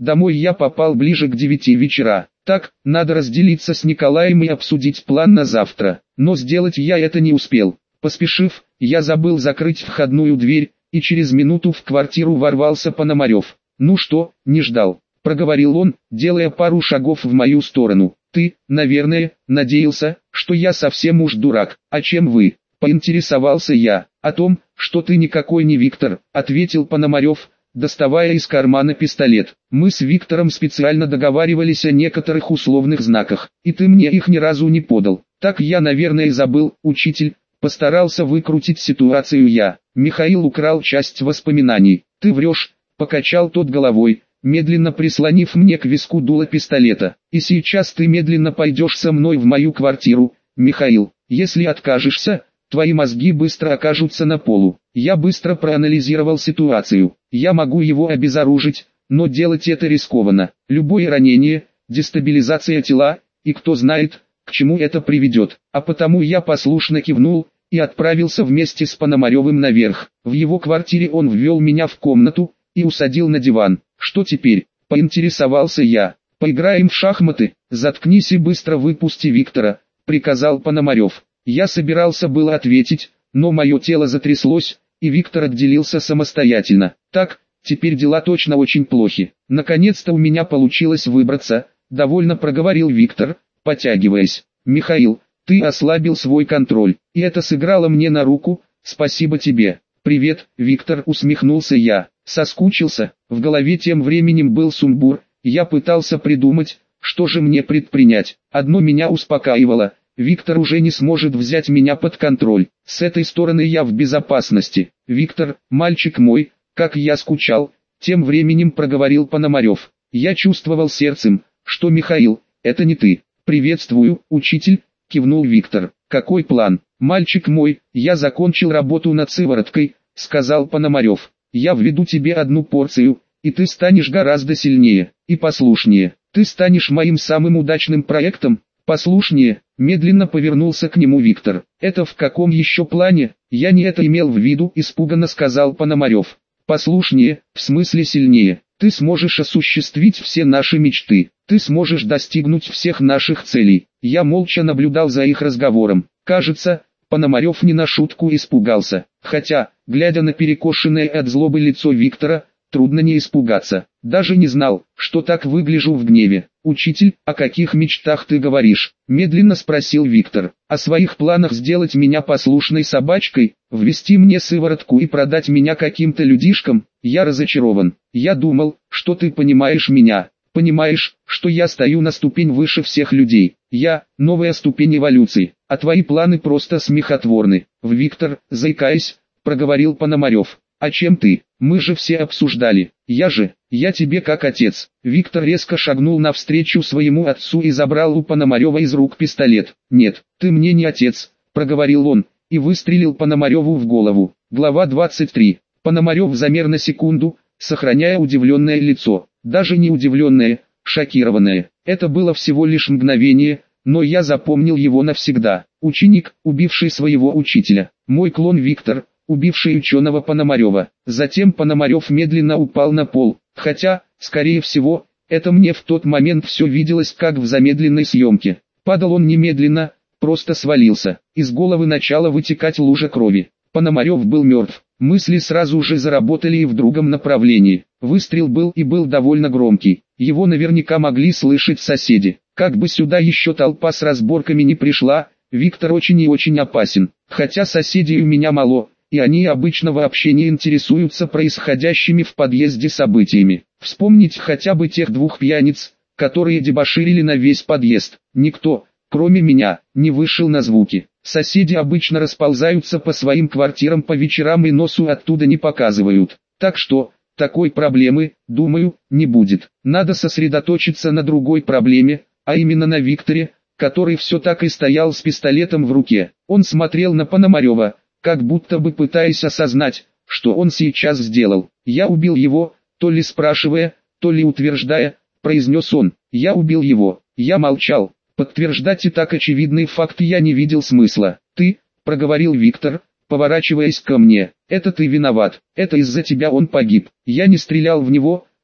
Домой я попал ближе к 9 вечера. Так, надо разделиться с Николаем и обсудить план на завтра. Но сделать я это не успел. Поспешив, я забыл закрыть входную дверь, и через минуту в квартиру ворвался Пономарев. «Ну что, не ждал?» – проговорил он, делая пару шагов в мою сторону. «Ты, наверное, надеялся, что я совсем уж дурак. А чем вы?» – поинтересовался я. «О том, что ты никакой не Виктор», – ответил Пономарев, доставая из кармана пистолет. «Мы с Виктором специально договаривались о некоторых условных знаках, и ты мне их ни разу не подал. Так я, наверное, забыл, учитель». Постарался выкрутить ситуацию я. «Михаил украл часть воспоминаний». «Ты врешь», — покачал тот головой, медленно прислонив мне к виску дуло пистолета. «И сейчас ты медленно пойдешь со мной в мою квартиру, Михаил. Если откажешься, твои мозги быстро окажутся на полу». Я быстро проанализировал ситуацию. Я могу его обезоружить, но делать это рискованно. Любое ранение, дестабилизация тела, и кто знает, к чему это приведет. А потому я послушно кивнул и отправился вместе с Пономаревым наверх. В его квартире он ввел меня в комнату и усадил на диван. «Что теперь?» – поинтересовался я. «Поиграем в шахматы?» «Заткнись и быстро выпусти Виктора», – приказал Пономарев. Я собирался было ответить, но мое тело затряслось, и Виктор отделился самостоятельно. «Так, теперь дела точно очень плохи. Наконец-то у меня получилось выбраться», – довольно проговорил Виктор, потягиваясь. «Михаил, ты ослабил свой контроль, и это сыграло мне на руку, спасибо тебе». «Привет, Виктор», усмехнулся я. Соскучился. В голове тем временем был сумбур, я пытался придумать, что же мне предпринять. Одно меня успокаивало: Виктор уже не сможет взять меня под контроль. С этой стороны я в безопасности. «Виктор, мальчик мой, как я скучал», тем временем проговорил Пономарев. Я чувствовал сердцем, что Михаил, это не ты. «Приветствую, учитель», кивнул Виктор. «Какой план?» «Мальчик мой, я закончил работу над сывороткой», сказал Пономарев. «Я введу тебе одну порцию, и ты станешь гораздо сильнее и послушнее. Ты станешь моим самым удачным проектом». «Послушнее», медленно повернулся к нему Виктор. «Это в каком еще плане?» «Я не это имел в виду», испуганно сказал Пономарев. «Послушнее, в смысле сильнее. Ты сможешь осуществить все наши мечты. Ты сможешь достигнуть всех наших целей». Я молча наблюдал за их разговором. Кажется, Пономарев не на шутку испугался. Хотя, глядя на перекошенное от злобы лицо Виктора, трудно не испугаться. Даже не знал, что так выгляжу в гневе. «Учитель, о каких мечтах ты говоришь?» медленно спросил Виктор. «О своих планах сделать меня послушной собачкой, ввести мне сыворотку и продать меня каким-то людишкам?» Я разочарован. Я думал, что ты понимаешь меня. Понимаешь, что я стою на ступень выше всех людей. Я – новая ступень эволюции, а твои планы просто смехотворны. «Виктор, заикаясь, проговорил Пономарев. «А чем ты? Мы же все обсуждали. Я тебе как отец». Виктор резко шагнул навстречу своему отцу и забрал у Пономарева из рук пистолет. «Нет, ты мне не отец», проговорил он, и выстрелил Пономареву в голову. Глава 23. Пономарев замер на секунду, сохраняя удивленное лицо. Даже не удивленное, шокированное. Это было всего лишь мгновение, но я запомнил его навсегда. Ученик, убивший своего учителя. Мой клон Виктор, убивший ученого Пономарева. Затем Пономарев медленно упал на пол, хотя, скорее всего, это мне в тот момент все виделось как в замедленной съемке. Падал он немедленно, просто свалился. Из головы начала вытекать лужа крови. Пономарев был мертв. Мысли сразу же заработали и в другом направлении. Выстрел был довольно громкий. Его наверняка могли слышать соседи. Как бы сюда еще толпа с разборками не пришла, Виктор очень и очень опасен. Хотя соседей у меня мало, и они обычно вообще не интересуются происходящими в подъезде событиями. Вспомнить хотя бы тех двух пьяниц, которые дебоширили на весь подъезд. Никто, кроме меня, не вышел на звуки. Соседи обычно расползаются по своим квартирам по вечерам и носу оттуда не показывают. Так что, такой проблемы, думаю, не будет. Надо сосредоточиться на другой проблеме, а именно на Викторе, который все так и стоял с пистолетом в руке. Он смотрел на Пономарева, как будто бы пытаясь осознать, что он сейчас сделал. «Я убил его», то ли спрашивая, то ли утверждая, произнес он. «Я убил его». Я молчал. Подтверждать и так очевидный факт я не видел смысла. «Ты», — проговорил Виктор, поворачиваясь ко мне, — «это ты виноват, это из-за тебя он погиб. Я не стрелял в него», —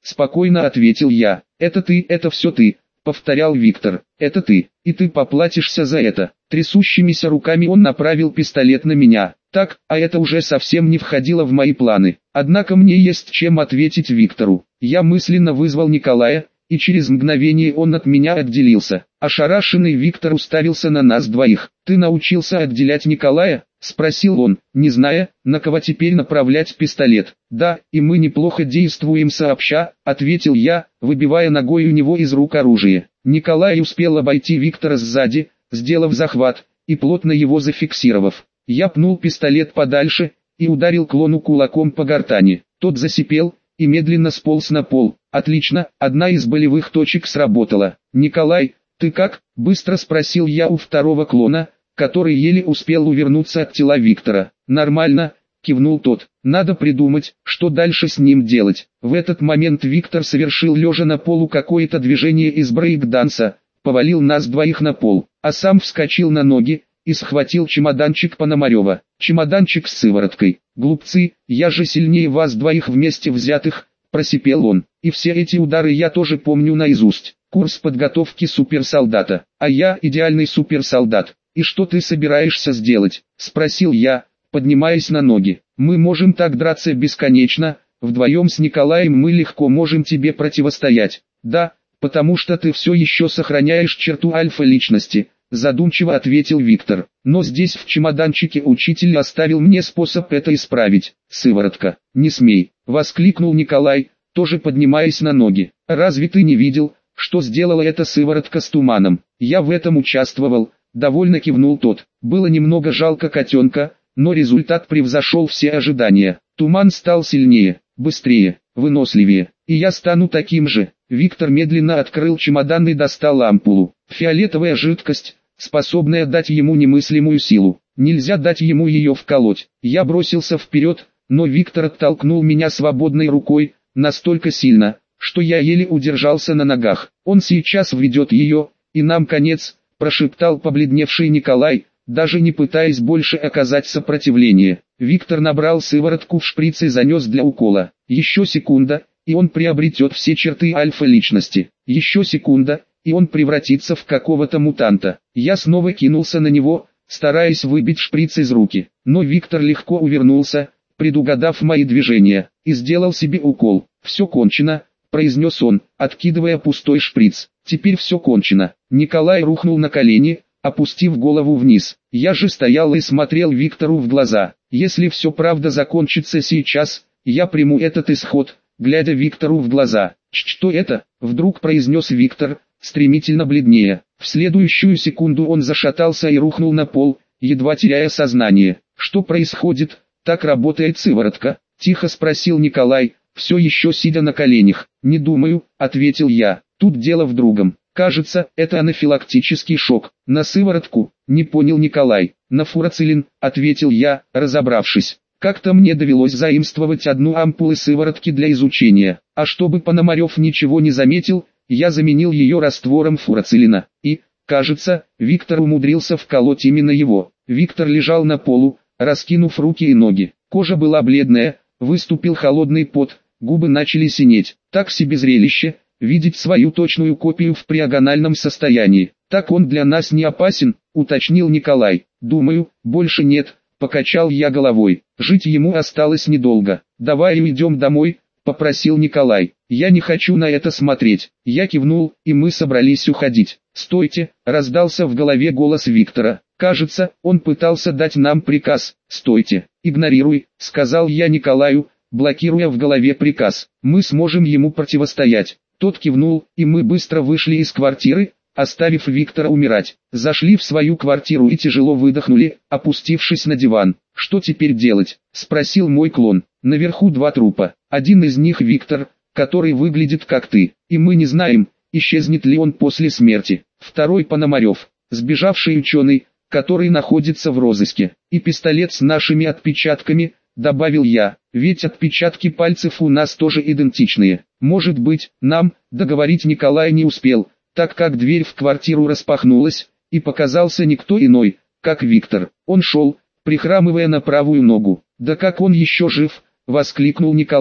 спокойно ответил я. Это ты, это все ты, повторял Виктор. Это ты, и ты поплатишься за это. Трясущимися руками он направил пистолет на меня. Так, а это уже совсем не входило в мои планы. Однако мне есть чем ответить Виктору. Я мысленно вызвал Николая, и через мгновение он от меня отделился. Ошарашенный Виктор уставился на нас двоих. «Ты научился отделять Николая?» — спросил он, не зная, на кого теперь направлять пистолет. «Да, и мы неплохо действуем сообща», — ответил я, выбивая ногой у него из рук оружие. Николай успел обойти Виктора сзади, сделав захват, и плотно его зафиксировав. Я пнул пистолет подальше, и ударил клону кулаком по гортани. Тот засипел, и медленно сполз на пол. «Отлично, одна из болевых точек сработала. Николай, ты как?» – быстро спросил я у второго клона, который еле успел увернуться от тела Виктора. «Нормально», – кивнул тот. «Надо придумать, что дальше с ним делать». В этот момент Виктор совершил лежа на полу какое-то движение из брейк-данса, повалил нас двоих на пол, а сам вскочил на ноги и схватил чемоданчик Пономарева. Чемоданчик с сывороткой. «Глупцы, я же сильнее вас двоих вместе взятых», – просипел он. «И все эти удары я тоже помню наизусть. Курс подготовки суперсолдата. А я идеальный суперсолдат. И что ты собираешься сделать?» – спросил я, поднимаясь на ноги. «Мы можем так драться бесконечно, вдвоем с Николаем мы легко можем тебе противостоять». «Да, потому что ты все еще сохраняешь черту альфа-личности», – задумчиво ответил Виктор. «Но здесь в чемоданчике учитель оставил мне способ это исправить. Сыворотка». «Не смей», – воскликнул Николай, тоже поднимаясь на ноги. «Разве ты не видел, что сделала эта сыворотка с туманом?» «Я в этом участвовал», – довольно кивнул тот. «Было немного жалко котенка, но результат превзошел все ожидания. Туман стал сильнее, быстрее, выносливее, и я стану таким же». Виктор медленно открыл чемодан и достал ампулу. Фиолетовая жидкость, способная дать ему немыслимую силу. Нельзя дать ему ее вколоть. Я бросился вперед, но Виктор оттолкнул меня свободной рукой, настолько сильно, что я еле удержался на ногах. «Он сейчас введет ее, и нам конец», – прошептал побледневший Николай, даже не пытаясь больше оказать сопротивление. Виктор набрал сыворотку в шприц и занес для укола. Еще секунда, и он приобретет все черты альфа-личности. Еще секунда, и он превратится в какого-то мутанта. Я снова кинулся на него, стараясь выбить шприц из руки. Но Виктор легко увернулся, предугадав мои движения, и сделал себе укол. «Все кончено», – произнес он, откидывая пустой шприц. «Теперь все кончено». Николай рухнул на колени, опустив голову вниз. Я же стоял и смотрел Виктору в глаза. «Если все правда закончится сейчас, я приму этот исход», глядя Виктору в глаза. «Что это?» – вдруг произнес Виктор, стремительно бледнее. В следующую секунду он зашатался и рухнул на пол, едва теряя сознание. «Что происходит? Так работает сыворотка?» – тихо спросил Николай, все еще сидя на коленях. «Не думаю», – ответил я. «Тут дело в другом. Кажется, это анафилактический шок». «На сыворотку?» – не понял Николай. «На фурацилин», – ответил я, разобравшись. Как-то мне довелось заимствовать одну ампулу сыворотки для изучения, а чтобы Пономарев ничего не заметил, я заменил ее раствором фурацилина. И, кажется, Виктор умудрился вколоть именно его. Виктор лежал на полу, раскинув руки и ноги. Кожа была бледная, выступил холодный пот, губы начали синеть. Так себе зрелище, видеть свою точную копию в приагональном состоянии. «Так он для нас не опасен», — уточнил Николай. «Думаю, больше нет», — покачал я головой. «Жить ему осталось недолго. Давай уйдем домой», — попросил Николай. «Я не хочу на это смотреть». Я кивнул, и мы собрались уходить. «Стойте», — раздался в голове голос Виктора. Кажется, он пытался дать нам приказ. «Стойте, игнорируй», — сказал я Николаю, блокируя в голове приказ. «Мы сможем ему противостоять». Тот кивнул, и мы быстро вышли из квартиры, оставив Виктора умирать. Зашли в свою квартиру и тяжело выдохнули, опустившись на диван. «Что теперь делать?» – спросил мой клон. «Наверху два трупа. Один из них Виктор, который выглядит как ты, и мы не знаем, исчезнет ли он после смерти. Второй Пономарев, сбежавший ученый, который находится в розыске. И пистолет с нашими отпечатками», – добавил я, – «ведь отпечатки пальцев у нас тоже идентичные. Может быть, нам», – договорить Николай не успел, так как дверь в квартиру распахнулась, и показался никто иной, как Виктор. Он шел, прихрамывая на правую ногу. «Да как он еще жив?» – воскликнул Николай.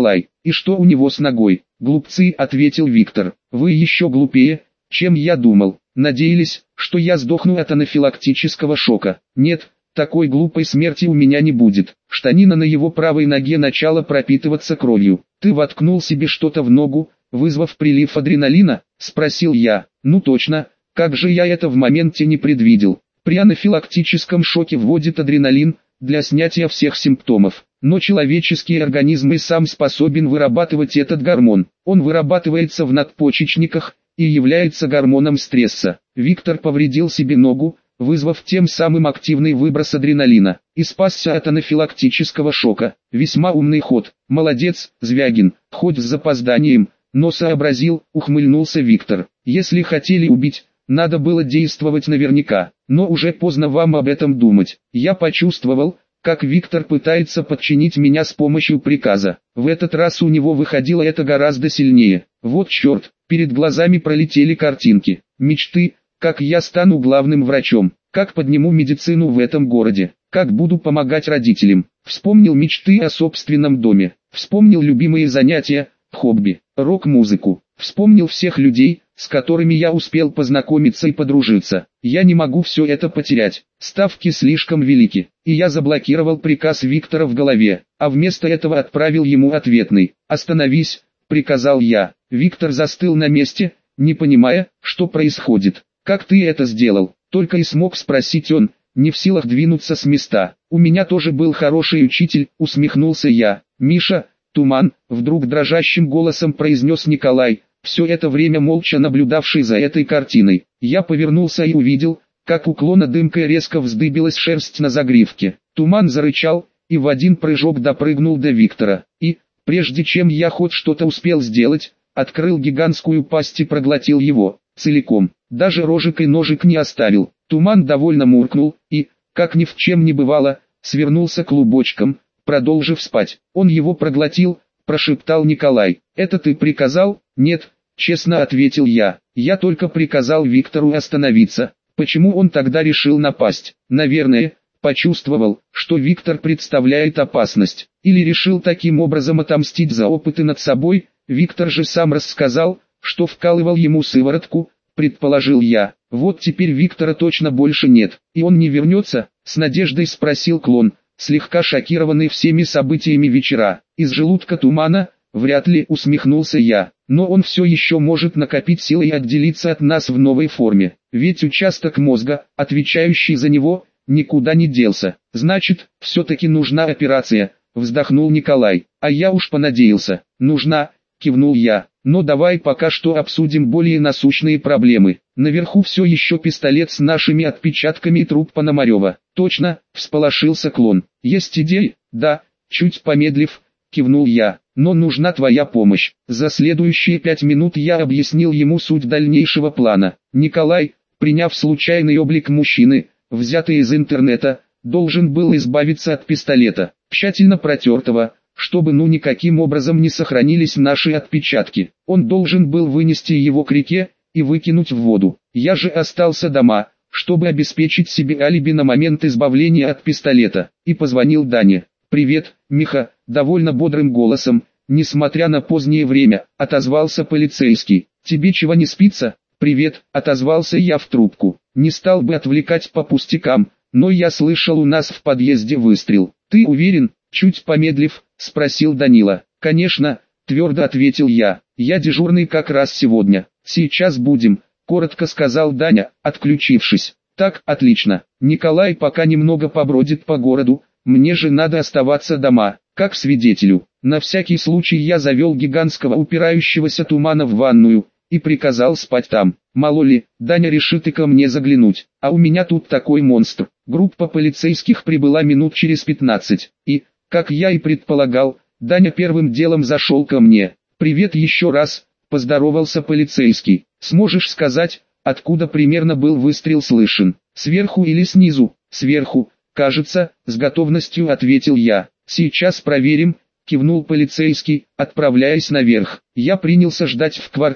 И что у него с ногой? Глупцы, ответил Виктор. Вы еще глупее, чем я думал. Надеялись, что я сдохну от анафилактического шока. Нет, такой глупой смерти у меня не будет. Штанина на его правой ноге начала пропитываться кровью. Ты воткнул себе что-то в ногу, вызвав прилив адреналина? Спросил я. Ну точно, как же я это в моменте не предвидел. При анафилактическом шоке вводит адреналин для снятия всех симптомов. Но человеческий организм и сам способен вырабатывать этот гормон. Он вырабатывается в надпочечниках и является гормоном стресса. Виктор повредил себе ногу, вызвав тем самым активный выброс адреналина, и спасся от анафилактического шока. Весьма умный ход. Молодец, Звягин, хоть с запозданием, но сообразил, ухмыльнулся Виктор. Если хотели убить, надо было действовать наверняка, но уже поздно вам об этом думать. Я почувствовал, как Виктор пытается подчинить меня с помощью приказа. В этот раз у него выходило это гораздо сильнее. Вот черт, перед глазами пролетели картинки, мечты, как я стану главным врачом, как подниму медицину в этом городе, как буду помогать родителям. Вспомнил мечты о собственном доме, вспомнил любимые занятия, хобби, рок-музыку, вспомнил всех людей, с которыми я успел познакомиться и подружиться. Я не могу все это потерять, ставки слишком велики, и я заблокировал приказ Виктора в голове, а вместо этого отправил ему ответный. «Остановись», — приказал я. Виктор застыл на месте, не понимая, что происходит. «Как ты это сделал?» — только и смог спросить он, не в силах двинуться с места. «У меня тоже был хороший учитель», — усмехнулся я. «Миша, Туман», — вдруг дрожащим голосом произнес Николай, все это время молча наблюдавший за этой картиной. Я повернулся и увидел, как у клона дымкой резко вздыбилась шерсть на загривке. Туман зарычал, и в один прыжок допрыгнул до Виктора. И, прежде чем я хоть что-то успел сделать, открыл гигантскую пасть и проглотил его, целиком. Даже рожек и ножик не оставил. Туман довольно муркнул, и, как ни в чем не бывало, свернулся клубочком, продолжив спать. Он его проглотил, прошептал Николай. «Это ты приказал?» «Нет», честно ответил я. «Я только приказал Виктору остановиться». Почему он тогда решил напасть? Наверное, почувствовал, что Виктор представляет опасность. Или решил таким образом отомстить за опыты над собой. Виктор же сам рассказал, что вкалывал ему сыворотку, предположил я. Вот теперь Виктора точно больше нет. И он не вернется? С надеждой спросил клон, слегка шокированный всеми событиями вечера. Из желудка Тумана? Вряд ли, усмехнулся я. Но он все еще может накопить силы и отделиться от нас в новой форме. Ведь участок мозга, отвечающий за него, никуда не делся. Значит, все-таки нужна операция, вздохнул Николай. А я уж понадеялся. Нужна, кивнул я. Но давай пока что обсудим более насущные проблемы. Наверху все еще пистолет с нашими отпечатками и труп Пономарева. Точно, всполошился клон. Есть идеи? Да, чуть помедлив, кивнул я. Но нужна твоя помощь. За следующие 5 минут я объяснил ему суть дальнейшего плана. Николай, приняв случайный облик мужчины, взятый из интернета, должен был избавиться от пистолета, тщательно протертого, чтобы никаким образом не сохранились наши отпечатки. Он должен был вынести его к реке и выкинуть в воду. Я же остался дома, чтобы обеспечить себе алиби на момент избавления от пистолета, и позвонил Дане. «Привет, Миха», довольно бодрым голосом, несмотря на позднее время, отозвался полицейский. «Тебе чего не спится?» «Привет», отозвался я в трубку. Не стал бы отвлекать по пустякам, но я слышал у нас в подъезде выстрел. «Ты уверен?» Чуть помедлив, спросил Данила. «Конечно», твердо ответил я. «Я дежурный как раз сегодня. Сейчас будем», коротко сказал Даня, отключившись. «Так, отлично. Николай пока немного побродит по городу, мне же надо оставаться дома, как свидетелю». На всякий случай я завел гигантского упирающегося Тумана в ванную и приказал спать там. Мало ли, Даня решит и ко мне заглянуть, а у меня тут такой монстр. Группа полицейских прибыла минут через 15, и, как я и предполагал, Даня первым делом зашел ко мне. «Привет еще раз», поздоровался полицейский. «Сможешь сказать, откуда примерно был выстрел слышен? Сверху или снизу?» «Сверху, кажется», с готовностью ответил я. «Сейчас проверим», кивнул полицейский, отправляясь наверх. Я принялся ждать в квартире.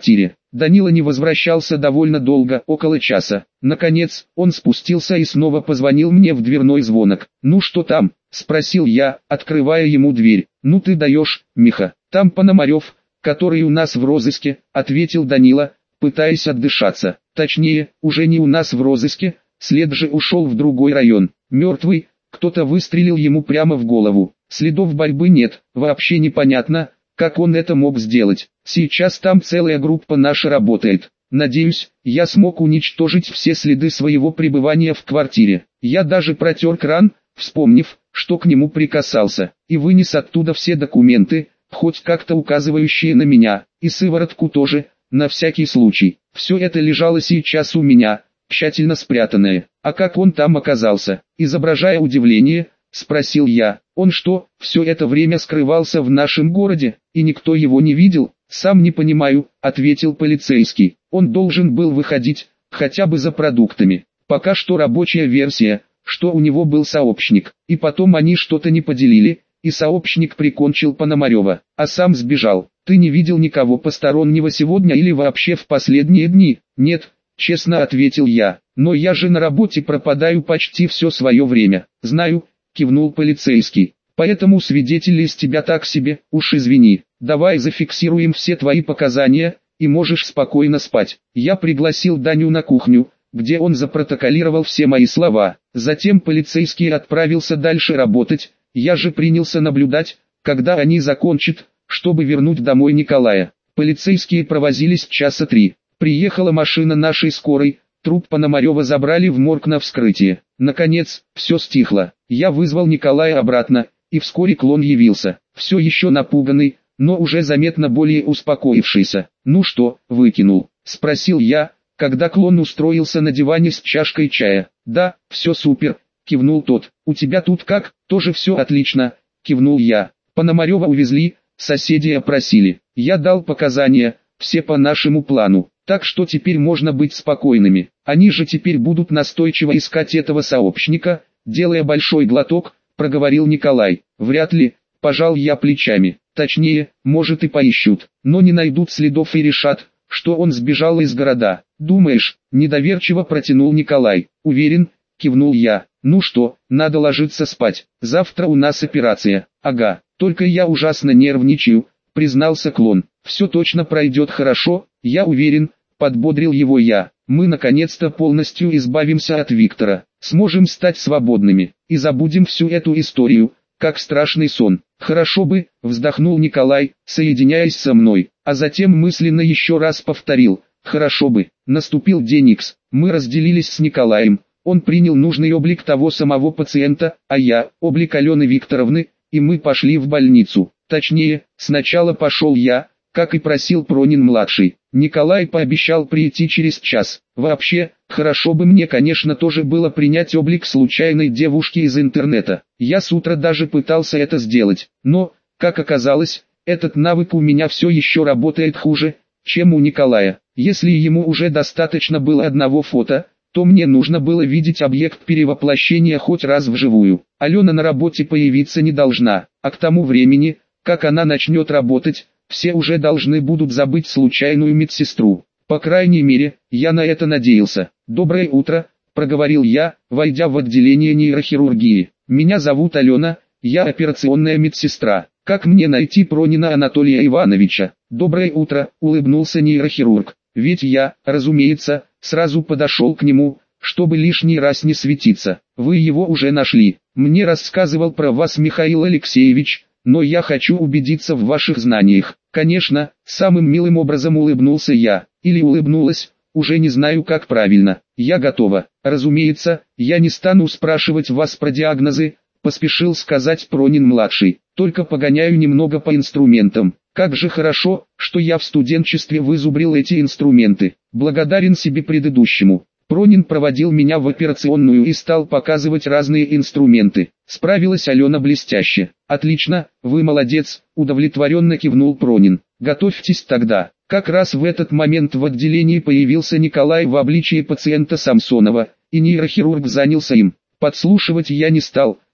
Данила не возвращался довольно долго, около часа. Наконец, он спустился и снова позвонил мне в дверной звонок. «Ну что там?» – спросил я, открывая ему дверь. «Ну ты даешь, Миха, там Пономарев, который у нас в розыске», – ответил Данила, пытаясь отдышаться. «Точнее, уже не у нас в розыске, след же ушел в другой район. Мертвый, кто-то выстрелил ему прямо в голову. Следов борьбы нет, вообще непонятно, как он это мог сделать. Сейчас там целая группа наша работает. Надеюсь, я смог уничтожить все следы своего пребывания в квартире. Я даже протер кран, вспомнив, что к нему прикасался, и вынес оттуда все документы, хоть как-то указывающие на меня, и сыворотку тоже, на всякий случай. Все это лежало сейчас у меня, тщательно спрятанное. А как он там оказался?» Изображая удивление, спросил я. «Он что, все это время скрывался в нашем городе, и никто его не видел?» «Сам не понимаю», — ответил полицейский. «Он должен был выходить, хотя бы за продуктами. Пока что рабочая версия, что у него был сообщник, и потом они что-то не поделили, и сообщник прикончил Пономарева, а сам сбежал. Ты не видел никого постороннего сегодня или вообще в последние дни?» «Нет», — честно ответил я, — «но я же на работе пропадаю почти все свое время». «Знаю», — кивнул полицейский, — «поэтому свидетель из тебя так себе, уж извини. Давай зафиксируем все твои показания, и можешь спокойно спать». Я пригласил Даню на кухню, где он запротоколировал все мои слова. Затем полицейский отправился дальше работать, я же принялся наблюдать, когда они закончат, чтобы вернуть домой Николая. Полицейские провозились часа 3. Приехала машина нашей скорой, труп Пономарева забрали в морг на вскрытие. Наконец, все стихло. Я вызвал Николая обратно, и вскоре клон явился. Все еще напуганный, но уже заметно более успокоившийся. «Ну что, выкинул?» – спросил я, когда клон устроился на диване с чашкой чая. «Да, все супер», – кивнул тот. «У тебя тут как?» «Тоже все отлично», – кивнул я. «Пономарева увезли, соседи опросили. Я дал показания, все по нашему плану. Так что теперь можно быть спокойными. Они же теперь будут настойчиво искать этого сообщника», делая большой глоток, проговорил Николай. «Вряд ли», пожал я плечами. «Точнее, может и поищут, но не найдут следов и решат, что он сбежал из города». «Думаешь?» – недоверчиво протянул Николай. «Уверен», – кивнул я. «Ну что, надо ложиться спать. Завтра у нас операция». «Ага, только я ужасно нервничаю», – признался клон. «Все точно пройдет хорошо, я уверен», – подбодрил его я. «Мы наконец-то полностью избавимся от Виктора, сможем стать свободными, и забудем всю эту историю, как страшный сон». «Хорошо бы», – вздохнул Николай, соединяясь со мной, а затем мысленно еще раз повторил: «Хорошо бы». Наступил день Икс, мы разделились с Николаем, он принял нужный облик того самого пациента, а я – облик Алены Викторовны, и мы пошли в больницу. Точнее, сначала пошел я, как и просил Пронин-младший. Николай пообещал прийти через час. Вообще, хорошо бы мне, конечно, тоже было принять облик случайной девушки из интернета. Я с утра даже пытался это сделать, но, как оказалось, этот навык у меня все еще работает хуже, чем у Николая. Если ему уже достаточно было одного фото, то мне нужно было видеть объект перевоплощения хоть раз вживую. Алена на работе появиться не должна, а к тому времени, как она начнет работать, все уже должны будут забыть случайную медсестру. По крайней мере, я на это надеялся. «Доброе утро», – проговорил я, войдя в отделение нейрохирургии. «Меня зовут Алена, я операционная медсестра. Как мне найти Пронина Анатолия Ивановича?» «Доброе утро», – улыбнулся нейрохирург. «Ведь я, разумеется, сразу подошел к нему, чтобы лишний раз не светиться. Вы его уже нашли. Мне рассказывал про вас Михаил Алексеевич, но я хочу убедиться в ваших знаниях». «Конечно», – самым милым образом улыбнулся я, или улыбнулась, уже не знаю как правильно. «Я готова. Разумеется, я не стану спрашивать вас про диагнозы», – поспешил сказать Пронин-младший. «Только погоняю немного по инструментам. Как же хорошо, что я в студенчестве вызубрил эти инструменты. Благодарен себе предыдущему». Пронин проводил меня в операционную и стал показывать разные инструменты. Справилась Алена блестяще. «Отлично, вы молодец», – удовлетворенно кивнул Пронин. «Готовьтесь тогда». Как раз в этот момент в отделении появился Николай в обличии пациента Самсонова, и нейрохирург занялся им. Подслушивать я не стал,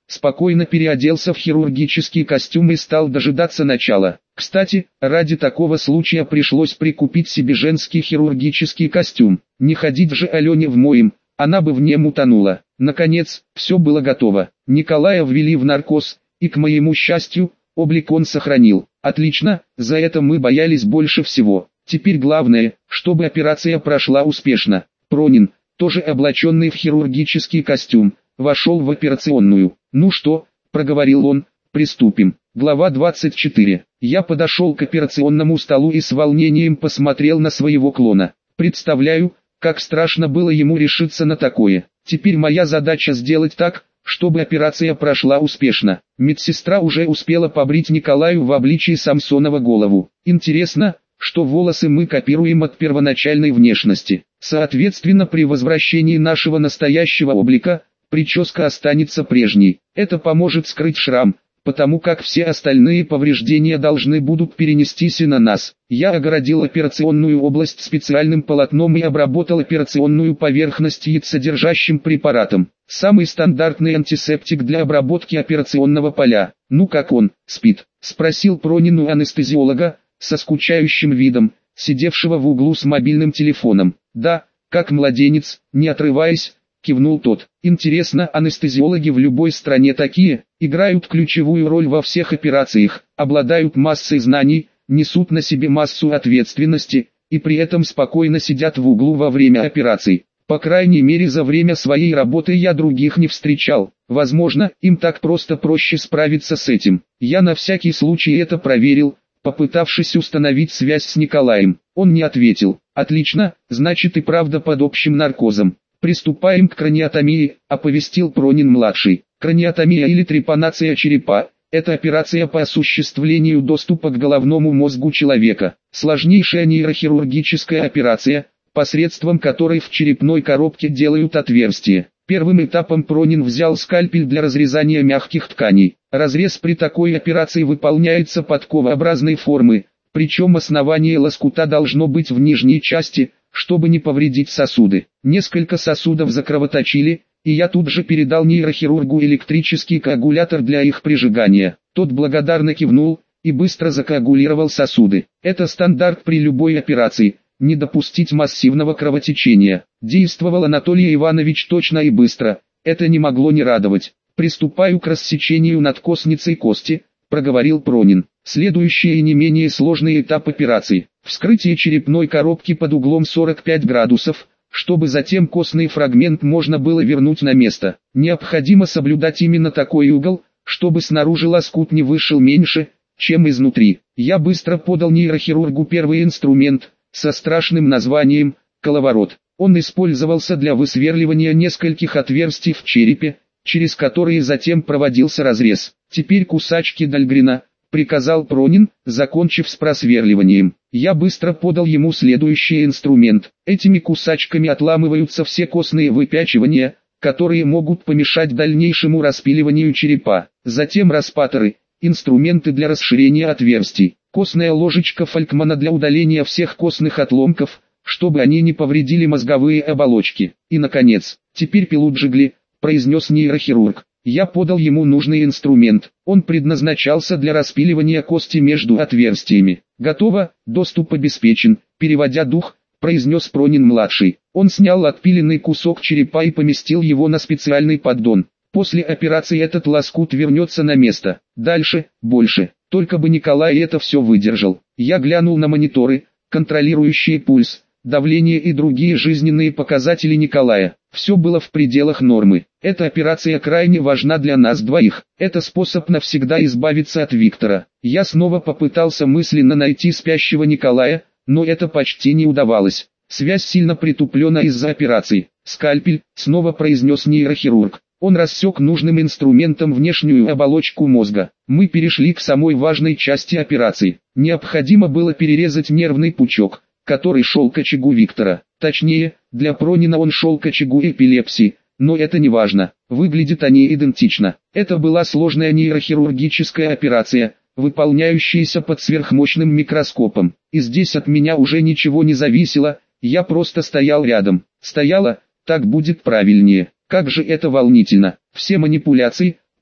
спокойно переоделся в хирургический костюм и стал дожидаться начала. Кстати, ради такого случая пришлось прикупить себе женский хирургический костюм. Не ходить же Алене в моем, она бы в нем утонула. Наконец, все было готово. Николая ввели в наркоз, и, к моему счастью, облик он сохранил. Отлично, за это мы боялись больше всего. Теперь главное, чтобы операция прошла успешно. Пронин, тоже облаченный в хирургический костюм, вошел в операционную. «Ну что», — проговорил он, — «приступим». Глава 24. Я подошел к операционному столу и с волнением посмотрел на своего клона. Представляю, как страшно было ему решиться на такое. Теперь моя задача сделать так, чтобы операция прошла успешно. Медсестра уже успела побрить Николаю в обличии Самсонова голову. Интересно, что волосы мы копируем от первоначальной внешности. Соответственно, при возвращении нашего настоящего облика, прическа останется прежней. Это поможет скрыть шрам, потому как все остальные повреждения должны будут перенестись и на нас. Я огородил операционную область специальным полотном и обработал операционную поверхность яйцедержащим препаратом. Самый стандартный антисептик для обработки операционного поля. «Ну как он, спит?» — спросил Пронин у анестезиолога, со скучающим видом, сидевшего в углу с мобильным телефоном. «Да, как младенец», не отрываясь, кивнул тот. «Интересно, анестезиологи в любой стране такие, играют ключевую роль во всех операциях, обладают массой знаний, несут на себе массу ответственности, и при этом спокойно сидят в углу во время операций. По крайней мере за время своей работы я других не встречал. Возможно, им так просто проще справиться с этим. Я на всякий случай это проверил, попытавшись установить связь с Николаем. Он не ответил. «Отлично, значит и правда под общим наркозом. Приступаем к краниотомии», — оповестил Пронин-младший. Краниотомия или трепанация черепа — это операция по осуществлению доступа к головному мозгу человека. Сложнейшая нейрохирургическая операция, посредством которой в черепной коробке делают отверстие. Первым этапом Пронин взял скальпель для разрезания мягких тканей. Разрез при такой операции выполняется подковообразной формы, причем основание лоскута должно быть в нижней части, чтобы не повредить сосуды. Несколько сосудов закровоточили, и я тут же передал нейрохирургу электрический коагулятор для их прижигания. Тот благодарно кивнул и быстро закоагулировал сосуды. Это стандарт при любой операции. Не допустить массивного кровотечения. Действовал Анатолий Иванович точно и быстро, это не могло не радовать. «Приступаю к рассечению надкостницы кости», — проговорил Пронин. Следующий и не менее сложный этап операции. Вскрытие черепной коробки под углом 45 градусов, чтобы затем костный фрагмент можно было вернуть на место. Необходимо соблюдать именно такой угол, чтобы снаружи лоскут не вышел меньше, чем изнутри. Я быстро подал нейрохирургу первый инструмент, со страшным названием «коловорот». Он использовался для высверливания нескольких отверстий в черепе, через которые затем проводился разрез. «Теперь кусачки Дальгрена», — приказал Пронин, закончив с просверливанием. Я быстро подал ему следующий инструмент. Этими кусачками отламываются все костные выпячивания, которые могут помешать дальнейшему распиливанию черепа. Затем распаторы, инструменты для расширения отверстий. Костная ложечка Фолькмана для удаления всех костных отломков, чтобы они не повредили мозговые оболочки. И наконец, «теперь пилу Джигли», — произнес нейрохирург. Я подал ему нужный инструмент. Он предназначался для распиливания кости между отверстиями. «Готово, доступ обеспечен», — переводя дух, произнес Пронин-младший. Он снял отпиленный кусок черепа и поместил его на специальный поддон. После операции этот лоскут вернется на место. Дальше, больше. Только бы Николай это все выдержал. Я глянул на мониторы, контролирующие пульс, давление и другие жизненные показатели Николая. Все было в пределах нормы. Эта операция крайне важна для нас двоих. Это способ навсегда избавиться от Виктора. Я снова попытался мысленно найти спящего Николая, но это почти не удавалось. Связь сильно притуплена из-за операции. «Скальпель», — снова произнес нейрохирург. Он рассек нужным инструментом внешнюю оболочку мозга. Мы перешли к самой важной части операции. Необходимо было перерезать нервный пучок, который шел к очагу Виктора. Точнее, для Пронина он шел к очагу эпилепсии, но это не важно. Выглядят они идентично. Это была сложная нейрохирургическая операция, выполняющаяся под сверхмощным микроскопом. И здесь от меня уже ничего не зависело, я просто стоял рядом. Стояла, так будет правильнее. Как же это волнительно. Все манипуляции,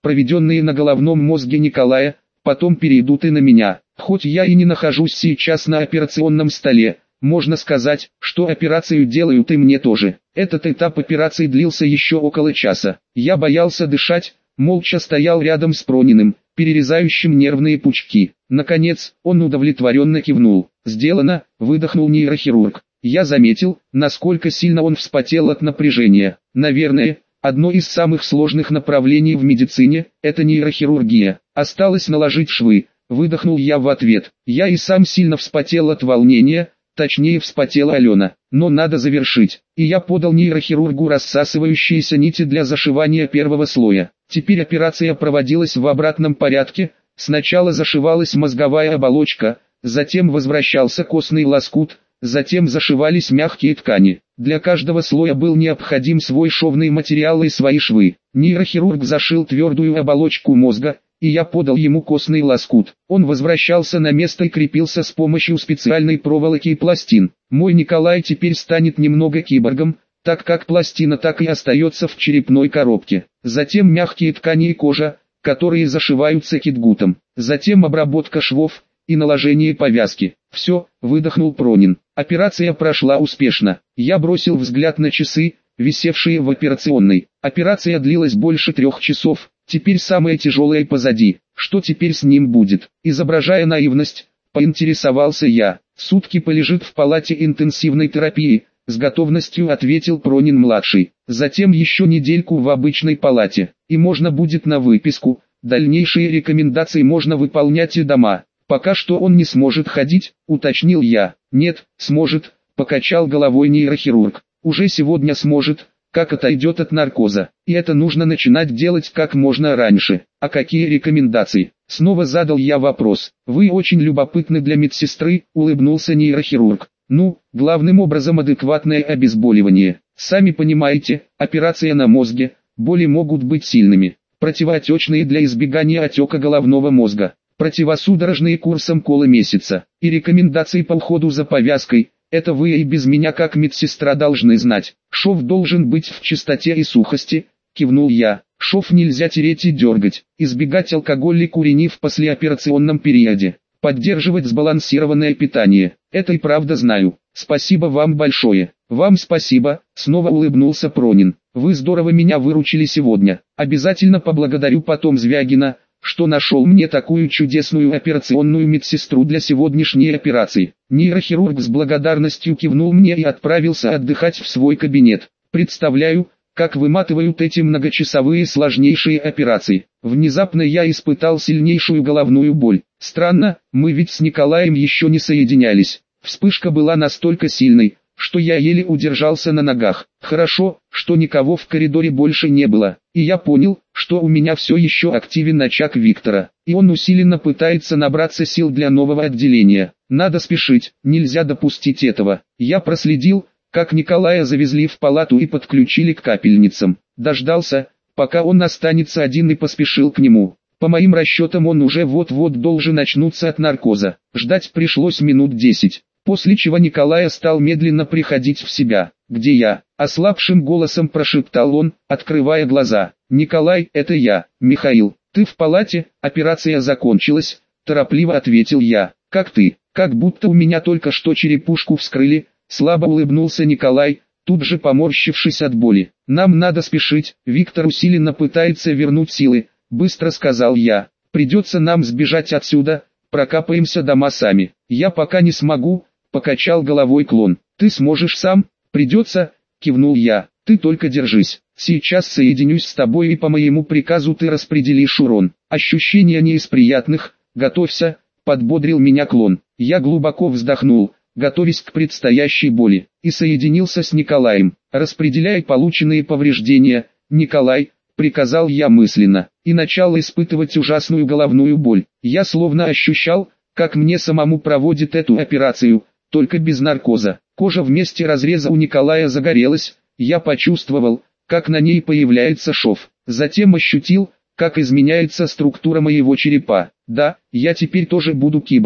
проведенные на головном мозге Николая, потом перейдут и на меня. Хоть я и не нахожусь сейчас на операционном столе, можно сказать, что операцию делают и мне тоже. Этот этап операции длился еще около часа. Я боялся дышать, молча стоял рядом с Прониным, перерезающим нервные пучки. Наконец, он удовлетворенно кивнул. «Сделано», — выдохнул нейрохирург. Я заметил, насколько сильно он вспотел от напряжения. Наверное, одно из самых сложных направлений в медицине – это нейрохирургия. Осталось наложить швы. Выдохнул я в ответ. Я и сам сильно вспотел от волнения, точнее вспотела Алена. Но надо завершить. И я подал нейрохирургу рассасывающиеся нити для зашивания первого слоя. Теперь операция проводилась в обратном порядке. Сначала зашивалась мозговая оболочка, затем возвращался костный лоскут, затем зашивались мягкие ткани. Для каждого слоя был необходим свой шовный материал и свои швы. Нейрохирург зашил твердую оболочку мозга, и я подал ему костный лоскут. Он возвращался на место и крепился с помощью специальной проволоки и пластин. Мой Николай теперь станет немного киборгом, так как пластина так и остается в черепной коробке. Затем мягкие ткани и кожа, которые зашиваются китгутом. Затем обработка швов и наложение повязки. «Все», — выдохнул Пронин. Операция прошла успешно. Я бросил взгляд на часы, висевшие в операционной. Операция длилась больше 3 часов. Теперь самое тяжелое позади. Что теперь с ним будет? Изображая наивность, поинтересовался я. «Сутки полежит в палате интенсивной терапии», — с готовностью ответил Пронин-младший. «Затем еще недельку в обычной палате. И можно будет на выписку. Дальнейшие рекомендации можно выполнять и дома. Пока что он не сможет ходить», — уточнил я. «Нет, сможет», — покачал головой нейрохирург. «Уже сегодня сможет, как отойдет от наркоза. И это нужно начинать делать как можно раньше». «А какие рекомендации?» Снова задал я вопрос. «Вы очень любопытны для медсестры», — улыбнулся нейрохирург. «Ну, главным образом адекватное обезболивание. Сами понимаете, операция на мозге, боли могут быть сильными. Противоотечные для избегания отека головного мозга. Противосудорожные курсом около месяца. И рекомендации по уходу за повязкой. Это вы и без меня как медсестра должны знать. Шов должен быть в чистоте и сухости», — кивнул я. «Шов нельзя тереть и дергать. Избегать алкоголя и курения в послеоперационном периоде. Поддерживать сбалансированное питание. Это и правда знаю. Спасибо вам большое». «Вам спасибо», — снова улыбнулся Пронин. «Вы здорово меня выручили сегодня. Обязательно поблагодарю потом Звягина, что нашел мне такую чудесную операционную медсестру для сегодняшней операции». Нейрохирург с благодарностью кивнул мне и отправился отдыхать в свой кабинет. Представляю, как выматывают эти многочасовые сложнейшие операции. Внезапно я испытал сильнейшую головную боль. Странно, мы ведь с Николаем еще не соединялись. Вспышка была настолько сильной, что я еле удержался на ногах. Хорошо, что никого в коридоре больше не было, и я понял, что у меня все еще активен очаг Виктора, и он усиленно пытается набраться сил для нового отделения. Надо спешить, нельзя допустить этого. Я проследил, как Николая завезли в палату и подключили к капельницам. Дождался, пока он останется один, и поспешил к нему. По моим расчетам, он уже вот-вот должен очнуться от наркоза. Ждать пришлось минут 10. После чего Николай стал медленно приходить в себя. «Где я?» – ослабшим голосом прошептал он, открывая глаза. «Николай, это я, Михаил. Ты в палате? Операция закончилась?» – торопливо ответил я. «Как ты? Как будто у меня только что черепушку вскрыли», – слабо улыбнулся Николай, тут же поморщившись от боли. «Нам надо спешить, Виктор усиленно пытается вернуть силы», – быстро сказал я. «Придется нам сбежать отсюда, прокапаемся дома сами». «Я пока не смогу», — покачал головой клон. «Ты сможешь сам?» «Придется», — кивнул я. «Ты только держись. Сейчас соединюсь с тобой, и по моему приказу ты распределишь урон. Ощущения не из приятных, готовься», — подбодрил меня клон. Я глубоко вздохнул, готовясь к предстоящей боли, и соединился с Николаем. «Распределяй полученные повреждения, Николай», — приказал я мысленно, и начал испытывать ужасную головную боль. Я словно ощущал, как мне самому проводят эту операцию, только без наркоза. Кожа в месте разреза у Николая загорелась, я почувствовал, как на ней появляется шов. Затем ощутил, как изменяется структура моего черепа. Да, я теперь тоже буду киборгом.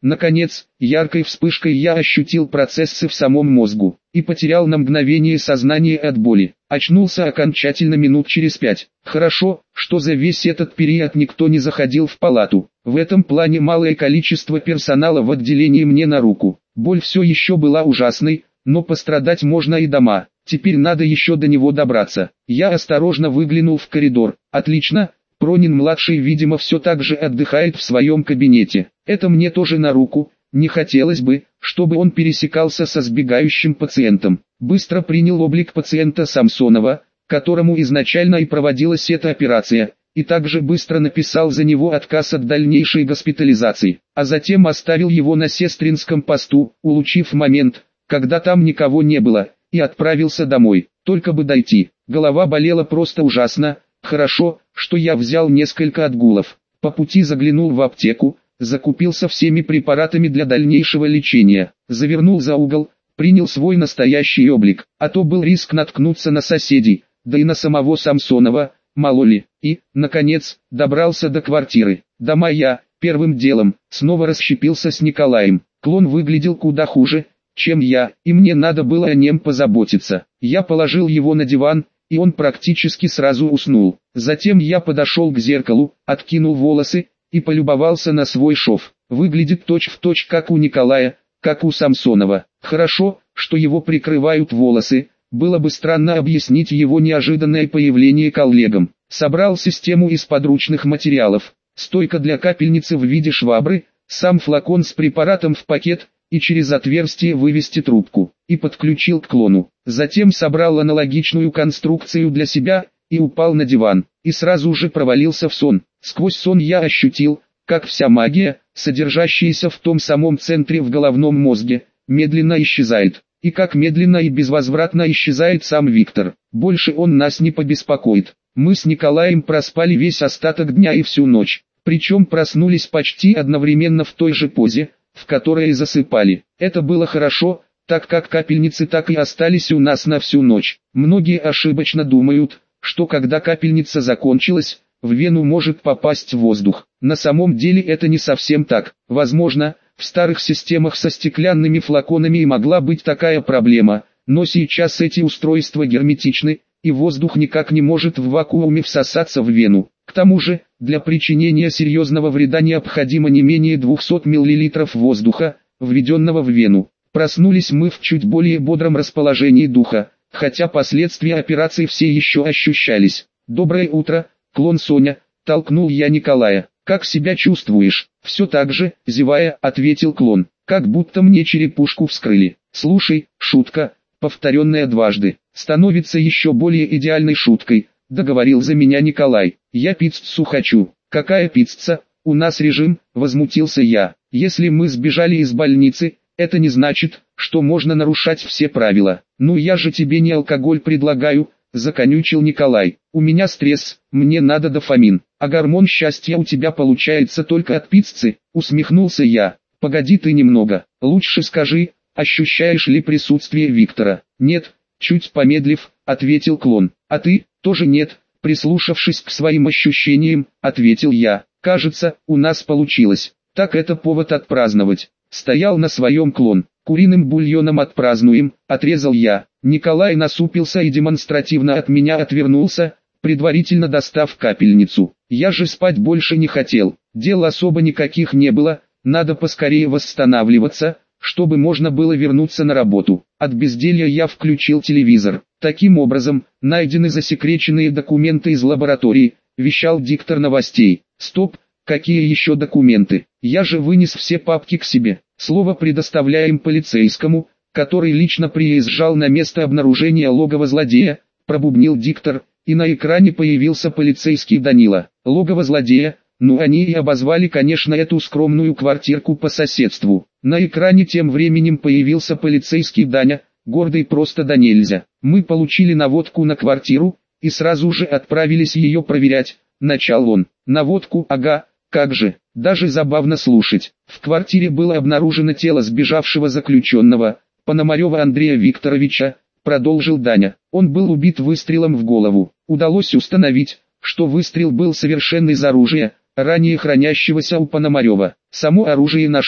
Наконец, яркой вспышкой я ощутил процессы в самом мозгу и потерял на мгновение сознание от боли. Очнулся окончательно минут через 5. Хорошо, что за весь этот период никто не заходил в палату. В этом плане малое количество персонала в отделении мне на руку. Боль все еще была ужасной, но пострадать можно и дома. Теперь надо еще до него добраться. Я осторожно выглянул в коридор. Отлично. Пронин-младший, видимо, все так же отдыхает в своем кабинете. Это мне тоже на руку. Не хотелось бы, чтобы он пересекался со сбегающим пациентом. Быстро принял облик пациента Самсонова, которому изначально и проводилась эта операция, и также быстро написал за него отказ от дальнейшей госпитализации, а затем оставил его на сестринском посту, улучив момент, когда там никого не было, и отправился домой. Только бы дойти. Голова болела просто ужасно. Хорошо, что я взял несколько отгулов. По пути заглянул в аптеку, закупился всеми препаратами для дальнейшего лечения, завернул за угол, принял свой настоящий облик, а то был риск наткнуться на соседей, да и на самого Самсонова, мало ли, и, наконец, добрался до квартиры. Дома я, первым делом, снова расщепился с Николаем. Клон выглядел куда хуже, чем я, и мне надо было о нем позаботиться. Я положил его на диван, и он практически сразу уснул. Затем я подошел к зеркалу, откинул волосы, и полюбовался на свой шов. Выглядит точь-в-точь как у Николая, как у Самсонова. Хорошо, что его прикрывают волосы, было бы странно объяснить его неожиданное появление коллегам. Собрал систему из подручных материалов, стойка для капельницы в виде швабры, сам флакон с препаратом в пакет, и через отверстие вывести трубку, и подключил к клону. Затем собрал аналогичную конструкцию для себя, и упал на диван, и сразу же провалился в сон. Сквозь сон я ощутил, как вся магия, содержащаяся в том самом центре в головном мозге, медленно исчезает, и как медленно и безвозвратно исчезает сам Виктор. Больше он нас не побеспокоит. Мы с Николаем проспали весь остаток дня и всю ночь, причем проснулись почти одновременно в той же позе, в которой и засыпали. Это было хорошо, так как капельницы так и остались у нас на всю ночь. Многие ошибочно думают, что когда капельница закончилась, в вену может попасть воздух. На самом деле это не совсем так. Возможно, в старых системах со стеклянными флаконами и могла быть такая проблема, но сейчас эти устройства герметичны, и воздух никак не может в вакууме всосаться в вену. К тому же, для причинения серьезного вреда необходимо не менее 200 мл воздуха, введенного в вену. Проснулись мы в чуть более бодром расположении духа, хотя последствия операции все еще ощущались. «Доброе утро, клон Соня», — толкнул я Николая. «Как себя чувствуешь?» «Все так же», — зевая, ответил клон. «Как будто мне черепушку вскрыли». «Слушай, шутка, повторенная дважды, становится еще более идеальной шуткой», — договорил за меня Николай. «Я пиццу хочу». «Какая пицца? У нас режим», — возмутился я. «Если мы сбежали из больницы, это не значит, что можно нарушать все правила». «Ну я же тебе не алкоголь предлагаю», — законючил Николай. «У меня стресс, мне надо дофамин, а гормон счастья у тебя получается только от пиццы», — усмехнулся я. «Погоди ты немного, лучше скажи, ощущаешь ли присутствие Виктора?» «Нет», — чуть помедлив, ответил клон. «А ты?» «Тоже нет», — прислушавшись к своим ощущениям, ответил я. «Кажется, у нас получилось. Так это повод отпраздновать». Стоял на своем клон. «Куриным бульоном отпразднуем», — отрезал я. Николай насупился и демонстративно от меня отвернулся, предварительно достав капельницу. Я же спать больше не хотел. Дел особо никаких не было, надо поскорее восстанавливаться, чтобы можно было вернуться на работу. От безделья я включил телевизор. Таким образом, найдены засекреченные документы из лаборатории, вещал диктор новостей. Стоп, какие еще документы? Я же вынес все папки к себе. Слово предоставляем полицейскому, который лично приезжал на место обнаружения логова злодея, пробубнил диктор, и на экране появился полицейский Данила. Логово злодея, ну они и обозвали, конечно, эту скромную квартирку по соседству. На экране тем временем появился полицейский Даня, гордый просто да нельзя. Мы получили наводку на квартиру, и сразу же отправились ее проверять, начал он. Наводку, ага, как же, даже забавно слушать. В квартире было обнаружено тело сбежавшего заключенного, Пономарева Андрея Викторовича, продолжил Даня. Он был убит выстрелом в голову. Удалось установить, что выстрел был совершен из оружия, ранее хранящегося у Пономарева. Само оружие нашли,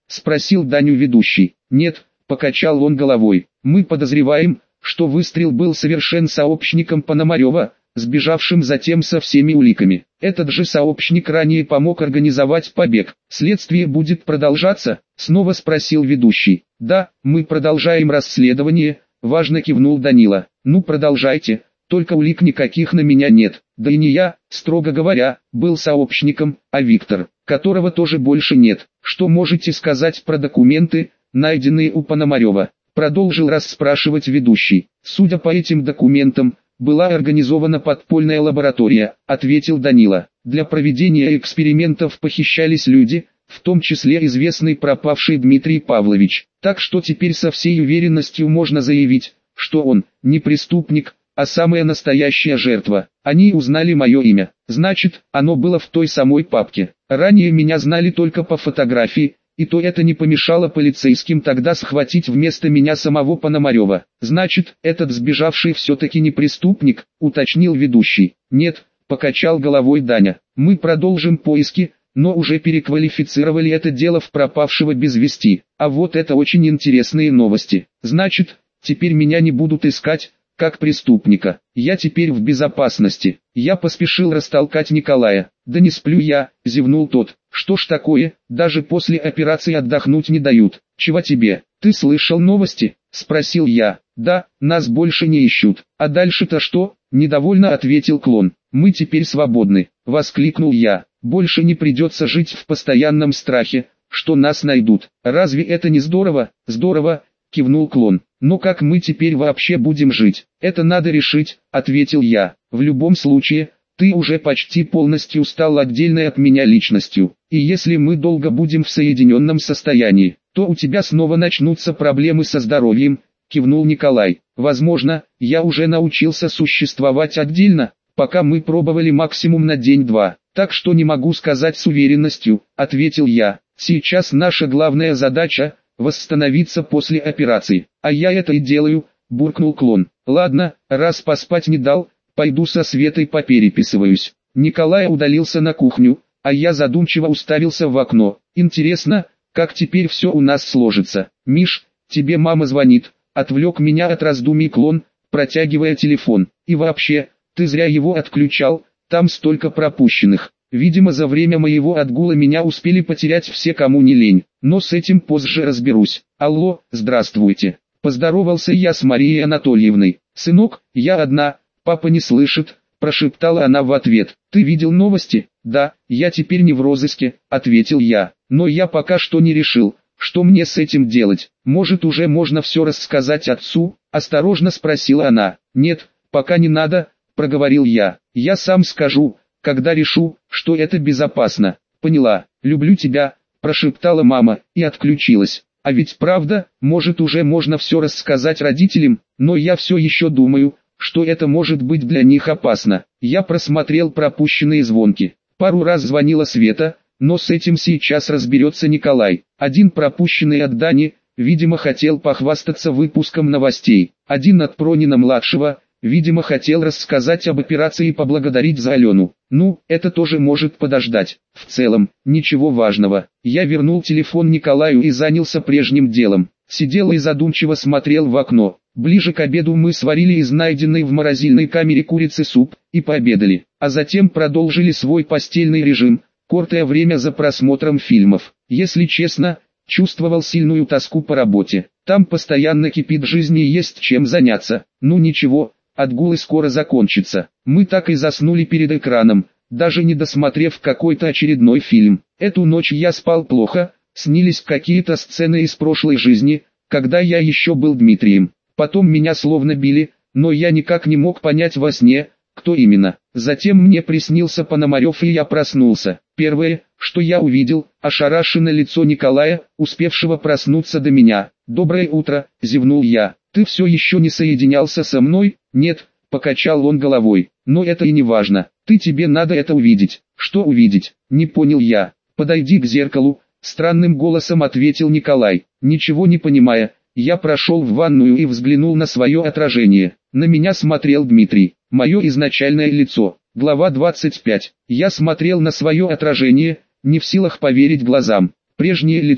спросил Даню ведущий. Нет, покачал он головой. Мы подозреваем, что выстрел был совершен сообщником Пономарева, сбежавшим затем со всеми уликами. Этот же сообщник ранее помог организовать побег. Следствие будет продолжаться? Снова спросил ведущий. Да, мы продолжаем расследование, важно кивнул Данила. Ну продолжайте, только улик никаких на меня нет. Да и не я, строго говоря, был сообщником, а Виктор, которого тоже больше нет. Что можете сказать про документы, найденные у Пономарева? Продолжил расспрашивать ведущий. Судя по этим документам, была организована подпольная лаборатория, ответил Данила. Для проведения экспериментов похищались люди, в том числе известный пропавший Дмитрий Павлович. Так что теперь со всей уверенностью можно заявить, что он не преступник, а самая настоящая жертва. Они узнали мое имя. Значит, оно было в той самой папке. Ранее меня знали только по фотографии, и то это не помешало полицейским тогда схватить вместо меня самого Пономарева. Значит, этот сбежавший все-таки не преступник, уточнил ведущий. Нет, покачал головой Даня. Мы продолжим поиски, но уже переквалифицировали это дело в пропавшего без вести. А вот это очень интересные новости. Значит, теперь меня не будут искать, как преступника. Я теперь в безопасности. Я поспешил растолкать Николая. Да не сплю я, зевнул тот. Что ж такое, даже после операции отдохнуть не дают. Чего тебе? Ты слышал новости? Спросил я. Да, нас больше не ищут. А дальше-то что? Недовольно ответил клон. Мы теперь свободны, воскликнул я. Больше не придется жить в постоянном страхе, что нас найдут. Разве это не здорово? Здорово, кивнул клон. Но как мы теперь вообще будем жить? Это надо решить, ответил я. В любом случае, ты уже почти полностью стал отдельной от меня личностью. И если мы долго будем в соединенном состоянии, то у тебя снова начнутся проблемы со здоровьем, кивнул Николай. Возможно, я уже научился существовать отдельно, пока мы пробовали максимум на день-два. Так что не могу сказать с уверенностью, ответил я. Сейчас наша главная задача – восстановиться после операции. А я это и делаю, буркнул клон. Ладно, раз поспать не дал, пойду со Светой попереписываюсь. Николай удалился на кухню, а я задумчиво уставился в окно. Интересно, как теперь все у нас сложится. Миш, тебе мама звонит, отвлек меня от раздумий клон, протягивая телефон. И вообще, ты зря его отключал, там столько пропущенных. Видимо, за время моего отгула меня успели потерять все, кому не лень. Но с этим позже разберусь. Алло, здравствуйте. Поздоровался я с Марией Анатольевной. Сынок, я одна, папа не слышит, прошептала она в ответ. Ты видел новости? Да, я теперь не в розыске, ответил я. Но я пока что не решил, что мне с этим делать. Может, уже можно все рассказать отцу? Осторожно спросила она. Нет, пока не надо, проговорил я. Я сам скажу, когда решу, что это безопасно. Поняла, люблю тебя, прошептала мама и отключилась. А ведь правда, может уже можно все рассказать родителям, но я все еще думаю, что это может быть для них опасно. Я просмотрел пропущенные звонки. Пару раз звонила Света, но с этим сейчас разберется Николай. Один пропущенный от Дани, видимо хотел похвастаться выпуском новостей. Один от Пронина-младшего, видимо хотел рассказать об операции и поблагодарить за Алену. Ну, это тоже может подождать. В целом, ничего важного. Я вернул телефон Николаю и занялся прежним делом. Сидел и задумчиво смотрел в окно. Ближе к обеду мы сварили из найденной в морозильной камере курицы суп и пообедали. А затем продолжили свой постельный режим, коротая время за просмотром фильмов. Если честно, чувствовал сильную тоску по работе. Там постоянно кипит жизнь и есть чем заняться. Ну ничего, отгулы скоро закончатся. Мы так и заснули перед экраном, даже не досмотрев какой-то очередной фильм. Эту ночь я спал плохо, снились какие-то сцены из прошлой жизни, когда я еще был Дмитрием. Потом меня словно били, но я никак не мог понять во сне, кто именно. Затем мне приснился Пономарев и я проснулся. Первое, что я увидел, ошарашенное лицо Николая, успевшего проснуться до меня. «Доброе утро», — зевнул я. «Ты все еще не соединялся со мной?» «Нет», — покачал он головой. «Но это и не важно. Тебе надо это увидеть». «Что увидеть?» — не понял я. «Подойди к зеркалу», — странным голосом ответил Николай. Ничего не понимая, я прошел в ванную и взглянул на свое отражение. На меня смотрел Дмитрий. Мое изначальное лицо. Глава 25. Я смотрел на свое отражение, не в силах поверить глазам. Прежнее лицо.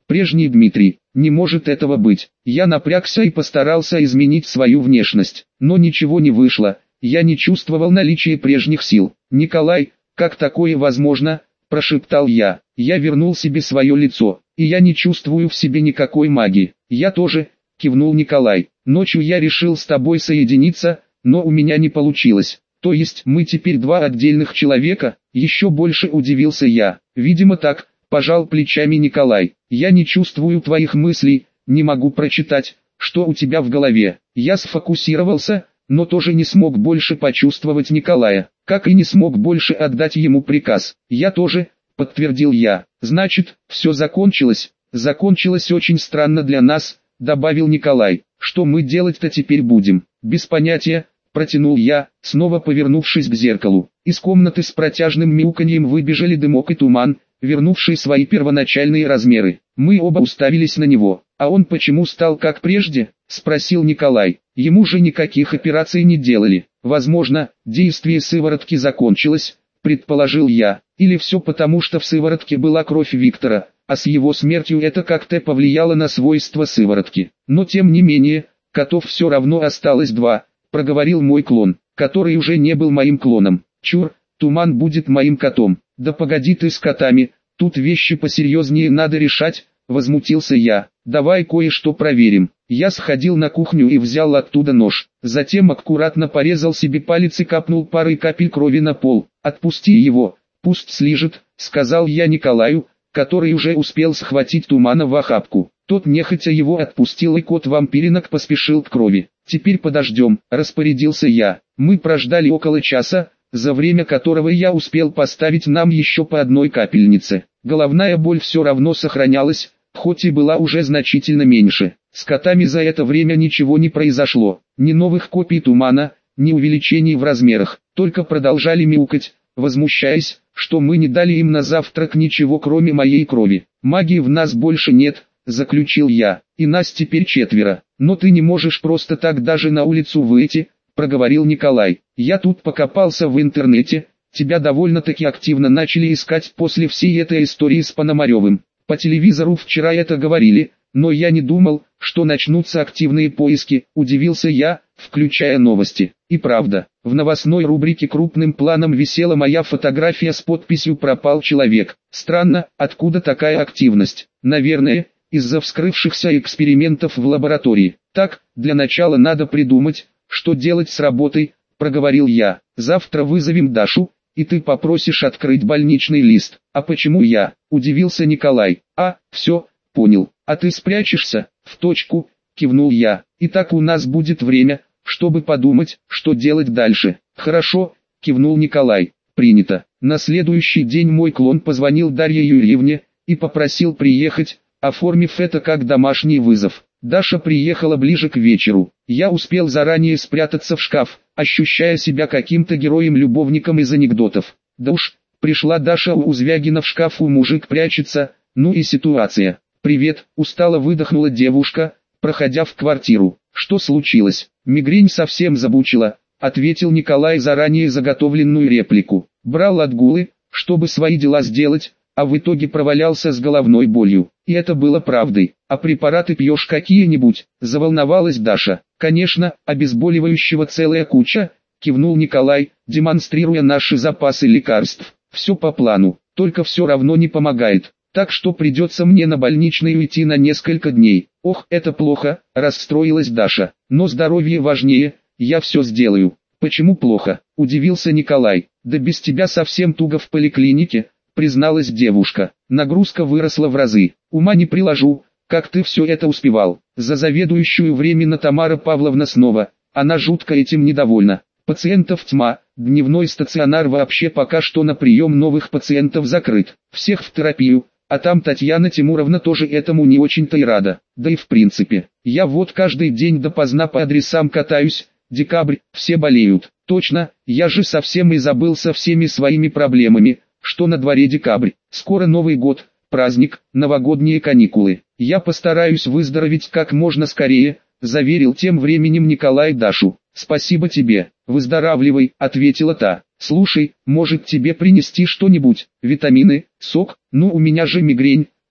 Прежний Дмитрий, не может этого быть. Я напрягся и постарался изменить свою внешность, но ничего не вышло, я не чувствовал наличия прежних сил. «Николай, как такое возможно?» – прошептал я. Я вернул себе свое лицо, и я не чувствую в себе никакой магии. «Я тоже», – кивнул Николай. «Ночью я решил с тобой соединиться, но у меня не получилось». «То есть мы теперь два отдельных человека?» – еще больше удивился я. «Видимо так», – пожал плечами Николай. «Я не чувствую твоих мыслей, не могу прочитать, что у тебя в голове». Я сфокусировался, но тоже не смог больше почувствовать Николая, как и не смог больше отдать ему приказ. «Я тоже», – подтвердил я. «Значит, все закончилось?» «Закончилось очень странно для нас», – добавил Николай. «Что мы делать-то теперь будем?» «Без понятия», – протянул я, снова повернувшись к зеркалу. Из комнаты с протяжным мяуканьем выбежали дымок и туман, вернувший свои первоначальные размеры. Мы оба уставились на него. «А он почему стал как прежде?» – спросил Николай. «Ему же никаких операций не делали». «Возможно, действие сыворотки закончилось», – предположил я. «Или все потому, что в сыворотке была кровь Виктора, а с его смертью это как-то повлияло на свойства сыворотки. Но тем не менее, котов все равно осталось два», – проговорил мой клон, который уже не был моим клоном. «Чур, Туман будет моим котом». «Да погоди ты с котами, тут вещи посерьезнее надо решать», – возмутился я. «Давай кое-что проверим». Я сходил на кухню и взял оттуда нож. Затем аккуратно порезал себе палец и капнул парой капель крови на пол. «Отпусти его, пусть слижет», – сказал я Николаю, который уже успел схватить Тумана в охапку. Тот нехотя его отпустил, и кот-вампиринок поспешил к крови. «Теперь подождем», – распорядился я. Мы прождали около часа, за время которого я успел поставить нам еще по одной капельнице. Головная боль все равно сохранялась, хоть и была уже значительно меньше. С котами за это время ничего не произошло. Ни новых копий Тумана, ни увеличений в размерах. Только продолжали мяукать, возмущаясь, что мы не дали им на завтрак ничего кроме моей крови. «Магии в нас больше нет», – заключил я, – «и нас теперь четверо. Но ты не можешь просто так даже на улицу выйти», – проговорил Николай. «Я тут покопался в интернете, тебя довольно-таки активно начали искать после всей этой истории с Пономаревым. По телевизору вчера это говорили, но я не думал, что начнутся активные поиски», – удивился я, включая новости. И правда, в новостной рубрике крупным планом висела моя фотография с подписью «Пропал человек». Странно, откуда такая активность? Наверное, из-за вскрывшихся экспериментов в лаборатории. «Так, для начала надо придумать, что делать с работой», – проговорил я. «Завтра вызовем Дашу, и ты попросишь открыть больничный лист». «А почему я?» – удивился Николай. «Все, понял. А ты спрячешься?» «В точку», – кивнул я. «Итак, у нас будет время, чтобы подумать, что делать дальше». «Хорошо», – кивнул Николай. «Принято». На следующий день мой клон позвонил Дарье Юрьевне и попросил приехать, оформив это как домашний вызов. Даша приехала ближе к вечеру. Я успел заранее спрятаться в шкаф, ощущая себя каким-то героем-любовником из анекдотов. Да уж, пришла Даша у Звягина в шкафу, мужик прячется, ну и ситуация. «Привет», – устало выдохнула девушка, проходя в квартиру. «Что случилось?» «Мигрень совсем забучила», – ответил Николай заранее заготовленную реплику. «Брал отгулы, чтобы свои дела сделать, а в итоге провалялся с головной болью». И это было правдой. «А препараты пьешь какие-нибудь?» – заволновалась Даша. «Конечно, обезболивающего целая куча», – кивнул Николай, демонстрируя наши запасы лекарств. «Все по плану, только все равно не помогает. Так что придется мне на больничный уйти на несколько дней». «Ох, это плохо», – расстроилась Даша. «Но здоровье важнее, я все сделаю». «Почему плохо?» – удивился Николай. «Да без тебя совсем туго в поликлинике», – призналась девушка. «Нагрузка выросла в разы. Ума не приложу, как ты все это успевал». За заведующую временно Тамара Павловна снова, она жутко этим недовольна. «Пациентов тьма, дневной стационар вообще пока что на прием новых пациентов закрыт. Всех в терапию». А там Татьяна Тимуровна тоже этому не очень-то и рада. Да и в принципе, я вот каждый день допоздна по адресам катаюсь. Декабрь, все болеют. Точно, я же совсем и забыл со всеми своими проблемами, что на дворе декабрь. Скоро Новый год, праздник, новогодние каникулы. Я постараюсь выздороветь как можно скорее, заверил тем временем Николай Дашу. «Спасибо тебе, выздоравливай», — ответила та. «Слушай, может тебе принести что-нибудь, витамины, сок?» «Ну у меня же мигрень», —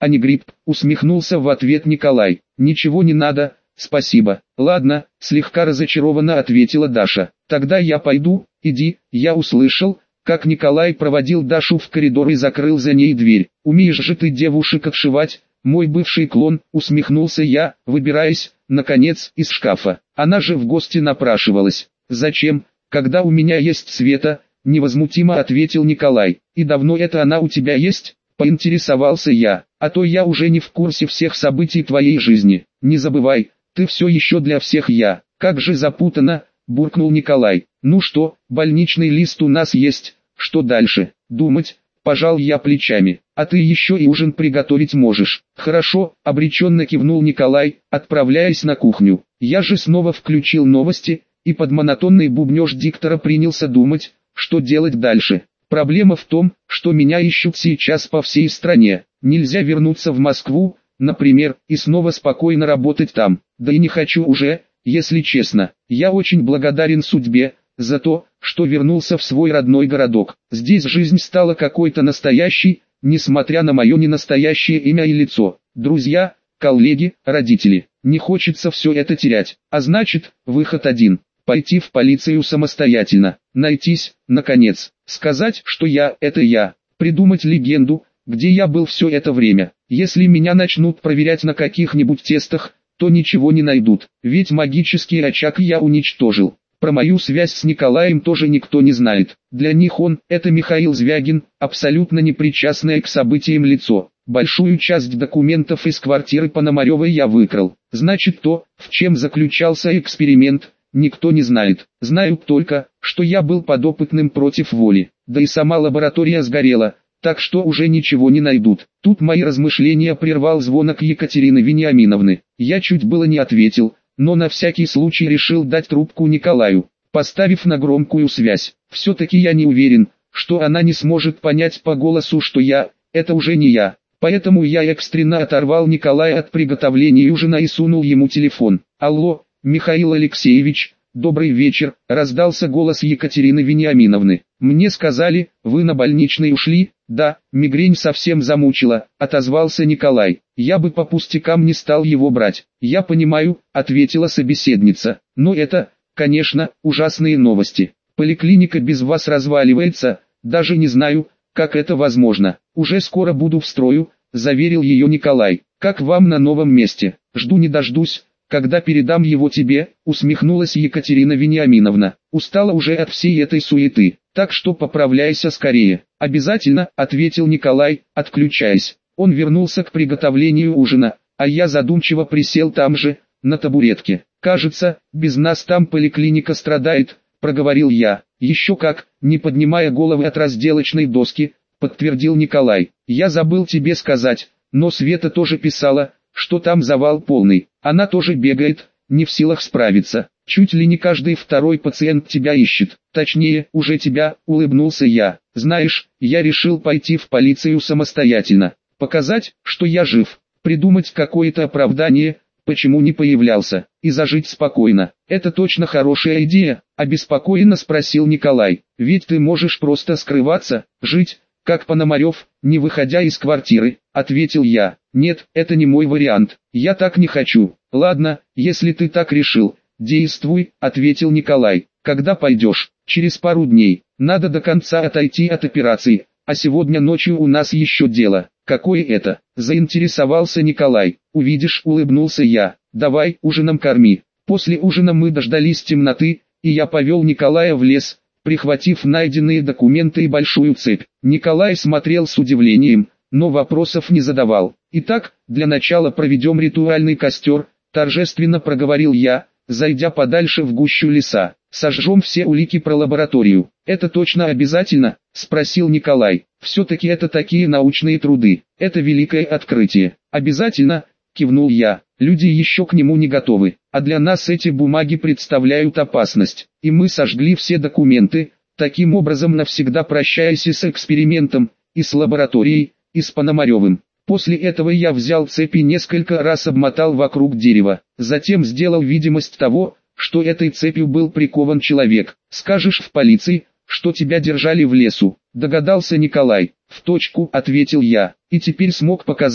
а не гриб, усмехнулся в ответ Николай. Ничего не надо, спасибо. Ладно, слегка разочарованно ответила Даша. Тогда я пойду, иди. Я услышал, как Николай проводил Дашу в коридор и закрыл за ней дверь. Умеешь же ты девушек отшивать, мой бывший клон, усмехнулся я, выбираясь, наконец, из шкафа. Она же в гости напрашивалась. Зачем, когда у меня есть Света? Невозмутимо ответил Николай. И давно это она у тебя есть? Поинтересовался я. А то я уже не в курсе всех событий твоей жизни. Не забывай, ты все еще для всех я. Как же запутанно, буркнул Николай. Ну что, больничный лист у нас есть, что дальше? Думать, пожал я плечами. А ты еще и ужин приготовить можешь. Хорошо, обреченно кивнул Николай, отправляясь на кухню. Я же снова включил новости, и под монотонный бубнеж диктора принялся думать, что делать дальше. Проблема в том, что меня ищут сейчас по всей стране. Нельзя вернуться в Москву, например, и снова спокойно работать там. Да и не хочу уже, если честно. Я очень благодарен судьбе за то, что вернулся в свой родной городок. Здесь жизнь стала какой-то настоящей, несмотря на мое ненастоящее имя и лицо. Друзья, коллеги, родители. Не хочется все это терять. А значит, выход один. Пойти в полицию самостоятельно, найтись, наконец, сказать, что это я, придумать легенду, где я был все это время. Если меня начнут проверять на каких-нибудь тестах, то ничего не найдут, ведь магический очаг я уничтожил. Про мою связь с Николаем тоже никто не знает. Для них это Михаил Звягин, абсолютно непричастное к событиям лицо. Большую часть документов из квартиры Пономаревой я выкрал. Значит, то, в чем заключался эксперимент, никто не знает. Знают только, что я был подопытным против воли. Да и сама лаборатория сгорела, так что уже ничего не найдут. Тут мои размышления прервал звонок Екатерины Вениаминовны. Я чуть было не ответил, но на всякий случай решил дать трубку Николаю, поставив на громкую связь. Все-таки я не уверен, что она не сможет понять по голосу, что это уже не я. Поэтому я экстренно оторвал Николая от приготовления ужина и сунул ему телефон. «Алло, Михаил Алексеевич, добрый вечер», — раздался голос Екатерины Вениаминовны. «Мне сказали, вы на больничный ушли?» «Да, мигрень совсем замучила», — отозвался Николай. «Я бы по пустякам не стал его брать». «Я понимаю», — ответила собеседница. «Но это, конечно, ужасные новости. Поликлиника без вас разваливается, даже не знаю, как это возможно. Уже скоро буду в строю», — заверил ее Николай. «Как вам на новом месте? Жду не дождусь, когда передам его тебе», — усмехнулась Екатерина Вениаминовна. «Устала уже от всей этой суеты, так что поправляйся скорее». «Обязательно», — ответил Николай, отключаясь. Он вернулся к приготовлению ужина, а я задумчиво присел там же, на табуретке. «Кажется, без нас там поликлиника страдает», — проговорил я. «Еще как», — не поднимая головы от разделочной доски, подтвердил Николай. «Я забыл тебе сказать, но Света тоже писала, что там завал полный. Она тоже бегает, не в силах справиться. Чуть ли не каждый второй пациент тебя ищет. Точнее, уже тебя», — улыбнулся я. «Знаешь, я решил пойти в полицию самостоятельно. Показать, что я жив. Придумать какое-то оправдание, почему не появлялся, и зажить спокойно. Это точно хорошая идея», — обеспокоенно спросил Николай. «Ведь ты можешь просто скрываться, жить, как Пономарев, не выходя из квартиры», — ответил я. «Нет, это не мой вариант. Я так не хочу». «Ладно, если ты так решил, действуй», — ответил Николай. «Когда пойдешь?» «Через пару дней. Надо до конца отойти от операции, а сегодня ночью у нас еще дело». «Какое это?» — заинтересовался Николай. «Увидишь», — улыбнулся я. «Давай, ужином корми». После ужина мы дождались темноты, и я повел Николая в лес, прихватив найденные документы и большую цепь. Николай смотрел с удивлением, но вопросов не задавал. «Итак, для начала проведем ритуальный костер», — торжественно проговорил я, зайдя подальше в гущу леса. «Сожжем все улики про лабораторию». «Это точно обязательно?» — спросил Николай. «Все-таки это такие научные труды. Это великое открытие». «Обязательно», — кивнул я. «Люди еще к нему не готовы, а для нас эти бумаги представляют опасность». И мы сожгли все документы, таким образом навсегда прощаясь и с экспериментом, и с лабораторией, и с Пономаревым. После этого я взял цепь и несколько раз обмотал вокруг дерева. Затем сделал видимость того, что этой цепью был прикован человек. «Скажешь в полиции, что тебя держали в лесу», — догадался Николай. «В точку», — ответил я, и теперь смог показать,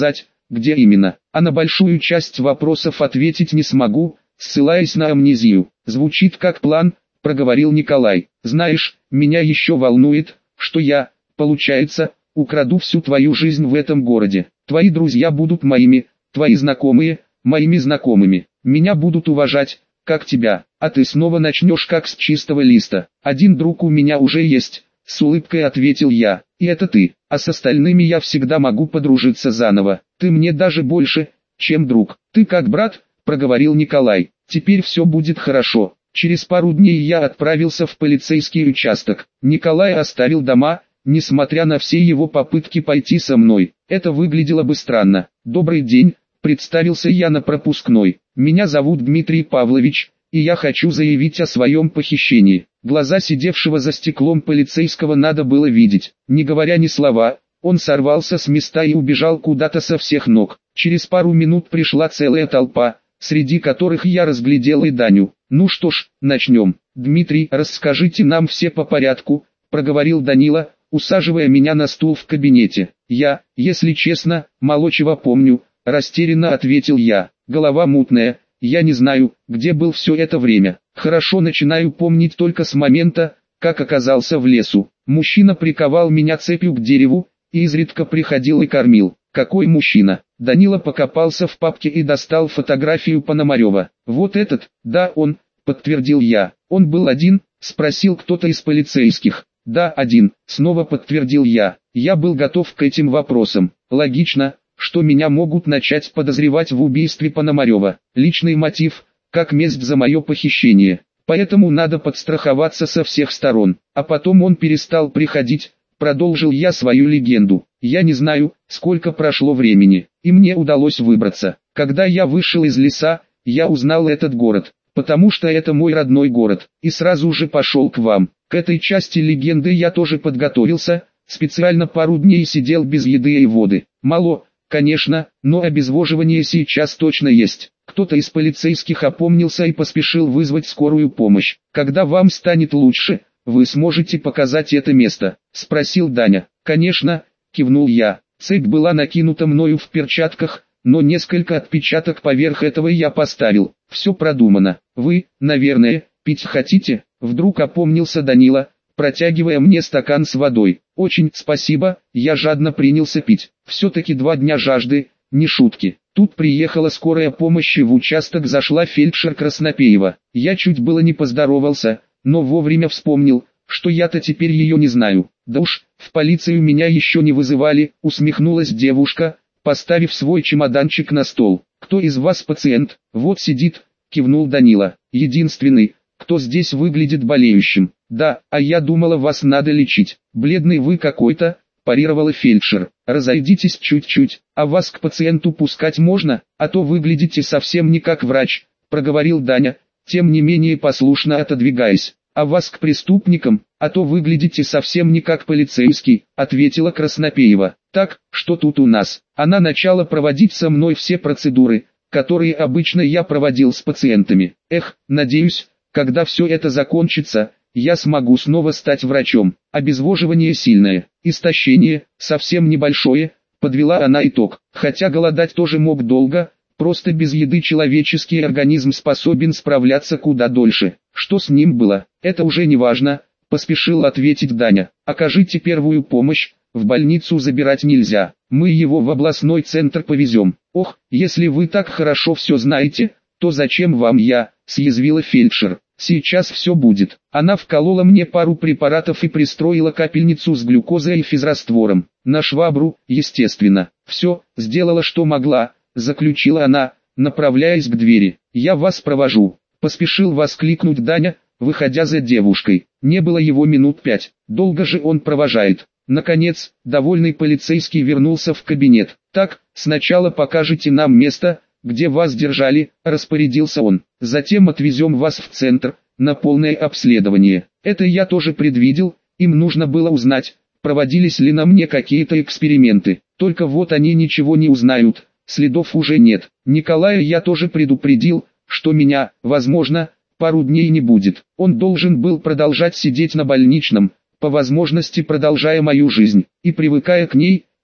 где именно, а на большую часть вопросов ответить не смогу, ссылаясь на амнезию. Звучит как план, проговорил Николай. Знаешь, меня еще волнует, что я, получается, украду всю твою жизнь в этом городе. Твои друзья будут моими, твои знакомые, моими знакомыми. Меня будут уважать, как тебя, а ты снова начнешь как с чистого листа. Один друг у меня уже есть, с улыбкой ответил я, и это ты, а с остальными я всегда могу подружиться заново. Ты мне даже больше, чем друг. Ты как брат, проговорил Николай. Теперь все будет хорошо. Через пару дней я отправился в полицейский участок. Николай оставил дома, несмотря на все его попытки пойти со мной. Это выглядело бы странно. «Добрый день», — представился я на пропускной. «Меня зовут Дмитрий Павлович, и я хочу заявить о своем похищении». Глаза сидевшего за стеклом полицейского надо было видеть. Не говоря ни слова, он сорвался с места и убежал куда-то со всех ног. Через пару минут пришла целая толпа, среди которых я разглядел и Даню. «Ну что ж, начнем. Дмитрий, расскажите нам все по порядку», — проговорил Данила, усаживая меня на стул в кабинете. «Я, если честно, мало чего помню», — растерянно ответил я. «Голова мутная, я не знаю, где был все это время. Хорошо начинаю помнить только с момента, как оказался в лесу. Мужчина приковал меня цепью к дереву, и изредка приходил и кормил». «Какой мужчина?» Данила покопался в папке и достал фотографию Пономарева. «Вот этот?» «Да, он», — подтвердил я. «Он был один?» — спросил кто-то из полицейских. «Да, один», — снова подтвердил я. Я был готов к этим вопросам. Логично, что меня могут начать подозревать в убийстве Пономарева. Личный мотив, как месть за мое похищение. Поэтому надо подстраховаться со всех сторон. А потом он перестал приходить, продолжил я свою легенду. Я не знаю, сколько прошло времени, и мне удалось выбраться. Когда я вышел из леса, я узнал этот город, потому что это мой родной город, и сразу же пошел к вам. К этой части легенды я тоже подготовился, специально пару дней сидел без еды и воды. Мало, конечно, но обезвоживание сейчас точно есть. Кто-то из полицейских опомнился и поспешил вызвать скорую помощь. «Когда вам станет лучше, вы сможете показать это место?» — спросил Даня. «Конечно», — кивнул я. Цепь была накинута мною в перчатках, но несколько отпечаток поверх этого я поставил. Все продумано. «Вы, наверное, пить хотите?» — вдруг опомнился Данила, протягивая мне стакан с водой. «Очень спасибо», я жадно принялся пить. Все-таки 2 дня жажды, не шутки. Тут приехала скорая помощь и в участок зашла фельдшер Краснопеева. Я чуть было не поздоровался, но вовремя вспомнил, что я-то теперь ее не знаю. «Да уж, в полицию меня еще не вызывали», — усмехнулась девушка, поставив свой чемоданчик на стол. «Кто из вас пациент?» «Вот сидит», — кивнул Данила. «Единственный, кто здесь выглядит болеющим». «Да, а я думала, вас надо лечить. Бледный вы какой-то», — парировала фельдшер. «Разойдитесь чуть-чуть, а вас к пациенту пускать можно, а то выглядите совсем не как врач», — проговорил Даня, тем не менее послушно отодвигаясь. «А вас к преступникам, а то выглядите совсем не как полицейский», — ответила Краснопеева. «Так, что тут у нас?» Она начала проводить со мной все процедуры, которые обычно я проводил с пациентами. Надеюсь, когда все это закончится, я смогу снова стать врачом. Обезвоживание сильное, истощение совсем небольшое, подвела она итог. Хотя голодать тоже мог долго, просто без еды человеческий организм способен справляться куда дольше. Что с ним было, это уже не важно, поспешил ответить Даня. Окажите первую помощь, в больницу забирать нельзя, мы его в областной центр повезем. Ох, если вы так хорошо все знаете, то зачем вам я, съязвила фельдшер. Сейчас все будет. Она вколола мне пару препаратов и пристроила капельницу с глюкозой и физраствором. На швабру, естественно. Все, сделала что могла, заключила она, направляясь к двери. «Я вас провожу», — поспешил воскликнуть Даня, выходя за девушкой. Не было его минут 5, долго же он провожает. Наконец, довольный полицейский вернулся в кабинет. «Так, сначала покажите нам место, где вас держали», — распорядился он. «Затем отвезем вас в центр, на полное обследование». Это я тоже предвидел, им нужно было узнать, проводились ли на мне какие-то эксперименты. Только вот они ничего не узнают, следов уже нет. Николая я тоже предупредил, что меня, возможно, пару дней не будет. Он должен был продолжать сидеть на больничном, по возможности продолжая мою жизнь, и привыкая к ней,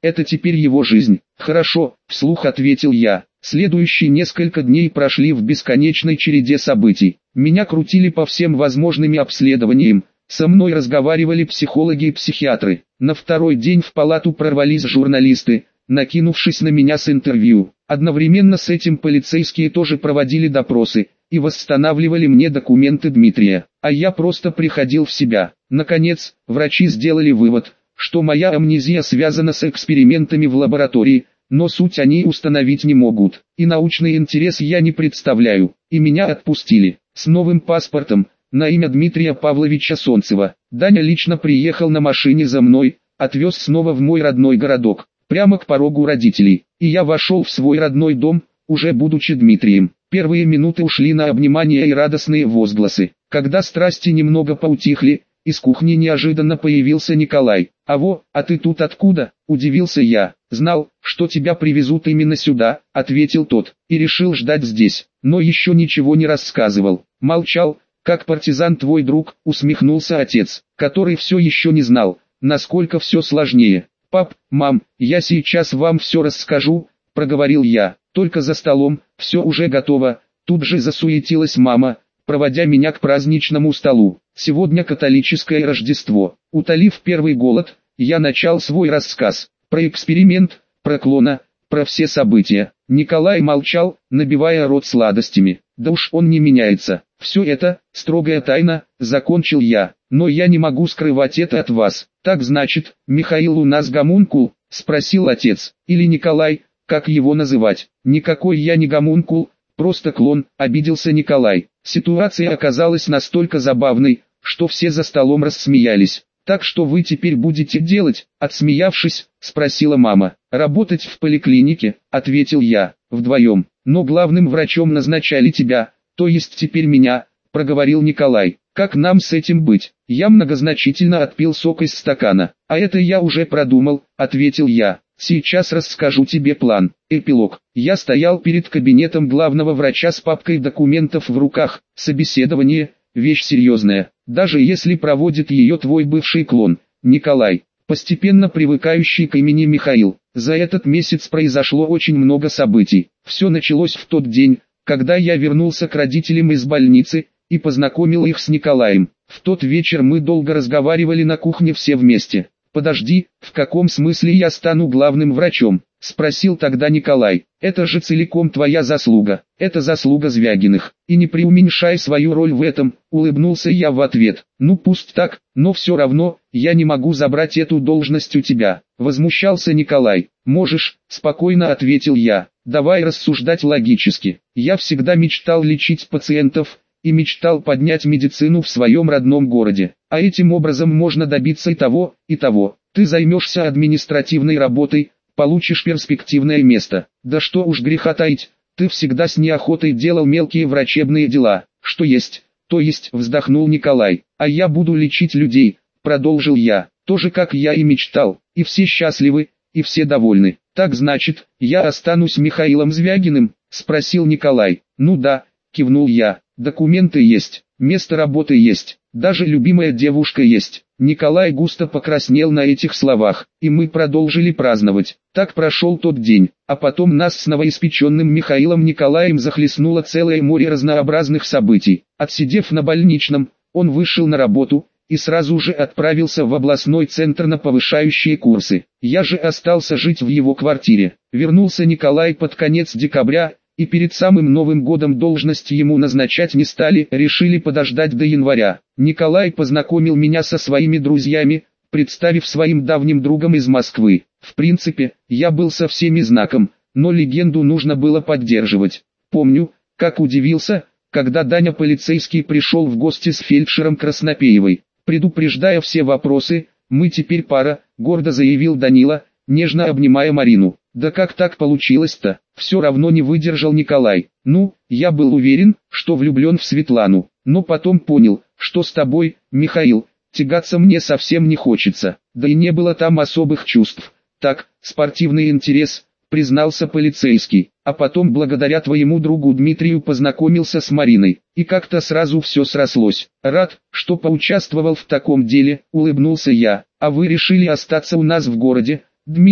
это теперь его жизнь. Хорошо, вслух ответил я. Следующие несколько дней прошли в бесконечной череде событий. Меня крутили по всем возможным обследованиям, со мной разговаривали психологи и психиатры. На второй день в палату прорвались журналисты, накинувшись на меня с интервью. Одновременно с этим полицейские тоже проводили допросы и восстанавливали мне документы Дмитрия, а я просто приходил в себя. Наконец, врачи сделали вывод, что моя амнезия связана с экспериментами в лаборатории, но суть они установить не могут, и научный интерес я не представляю, и меня отпустили, с новым паспортом, на имя Дмитрия Павловича Солнцева. Даня лично приехал на машине за мной, отвез снова в мой родной городок, прямо к порогу родителей, и я вошел в свой родной дом, уже будучи Дмитрием. Первые минуты ушли на обнимания и радостные возгласы. Когда страсти немного поутихли, из кухни неожиданно появился Николай. А ты тут откуда?» – удивился я. «Знал, что тебя привезут именно сюда», – ответил тот, и решил ждать здесь, но еще ничего не рассказывал. Молчал, как партизан твой друг, усмехнулся отец, который все еще не знал, насколько все сложнее. «Пап, мам, я сейчас вам все расскажу», – проговорил я, только за столом, все уже готово. Тут же засуетилась мама, проводя меня к праздничному столу. Сегодня католическое Рождество. Утолив первый голод, я начал свой рассказ, про эксперимент, про клона, про все события. Николай молчал, набивая рот сладостями. «Да уж он не меняется. Все это, строгая тайна», — закончил я. «Но я не могу скрывать это от вас». «Так значит, Михаил у нас гомункул?» — спросил отец. «Или Николай, как его называть?» «Никакой я не гомункул, просто клон», — обиделся Николай. Ситуация оказалась настолько забавной, что все за столом рассмеялись. «Так что вы теперь будете делать?» — отсмеявшись, спросила мама. «Работать в поликлинике», — ответил я, — «вдвоем. Но главным врачом назначали тебя, то есть теперь меня», — проговорил Николай. «Как нам с этим быть?» Я многозначительно отпил сок из стакана. «А это я уже продумал», — ответил я. «Сейчас расскажу тебе план». Эпилог. Я стоял перед кабинетом главного врача с папкой документов в руках. Собеседование – вещь серьезная, даже если проводит ее твой бывший клон, Николай, постепенно привыкающий к имени Михаил. За этот месяц произошло очень много событий. Все началось в тот день, когда я вернулся к родителям из больницы и познакомил их с Николаем. В тот вечер мы долго разговаривали на кухне все вместе. «Подожди, в каком смысле я стану главным врачом?» – спросил тогда Николай. «Это же целиком твоя заслуга, это заслуга Звягиных, и не преуменьшай свою роль в этом», – улыбнулся я в ответ. «Ну пусть так, но все равно, я не могу забрать эту должность у тебя», – возмущался Николай. «Можешь», – спокойно ответил я. «Давай рассуждать логически. Я всегда мечтал лечить пациентов, и мечтал поднять медицину в своем родном городе. А этим образом можно добиться и того, и того. Ты займешься административной работой, получишь перспективное место. Да что уж греха таить, ты всегда с неохотой делал мелкие врачебные дела. Что есть, то есть», — вздохнул Николай. «А я буду лечить людей», — продолжил я, — «тоже как я и мечтал. И все счастливы, и все довольны». «Так значит, я останусь Михаилом Звягиным?» — спросил Николай. «Ну да», — кивнул я. «Документы есть, место работы есть, даже любимая девушка есть». Николай густо покраснел на этих словах, и мы продолжили праздновать. Так прошел тот день, а потом нас с новоиспеченным Михаилом Николаем захлестнуло целое море разнообразных событий. Отсидев на больничном, он вышел на работу и сразу же отправился в областной центр на повышающие курсы. Я же остался жить в его квартире. Вернулся Николай под конец декабря, и перед самым Новым годом должность ему назначать не стали, решили подождать до января. Николай познакомил меня со своими друзьями, представив своим давним другом из Москвы. В принципе, я был со всеми знаком, но легенду нужно было поддерживать. Помню, как удивился, когда Даня полицейский пришел в гости с фельдшером Краснопеевой. «Предупреждая все вопросы, мы теперь пара», — гордо заявил Данила, нежно обнимая Марину. «Да как так получилось-то?» — все равно не выдержал Николай. «Ну, я был уверен, что влюблен в Светлану, но потом понял, что с тобой, Михаил, тягаться мне совсем не хочется, да и не было там особых чувств. Так, спортивный интерес», — признался полицейский, «а потом благодаря твоему другу Дмитрию познакомился с Мариной, и как-то сразу все срослось. Рад, что поучаствовал в таком деле», — улыбнулся я. «А вы решили остаться у нас в городе, Дмитрий?»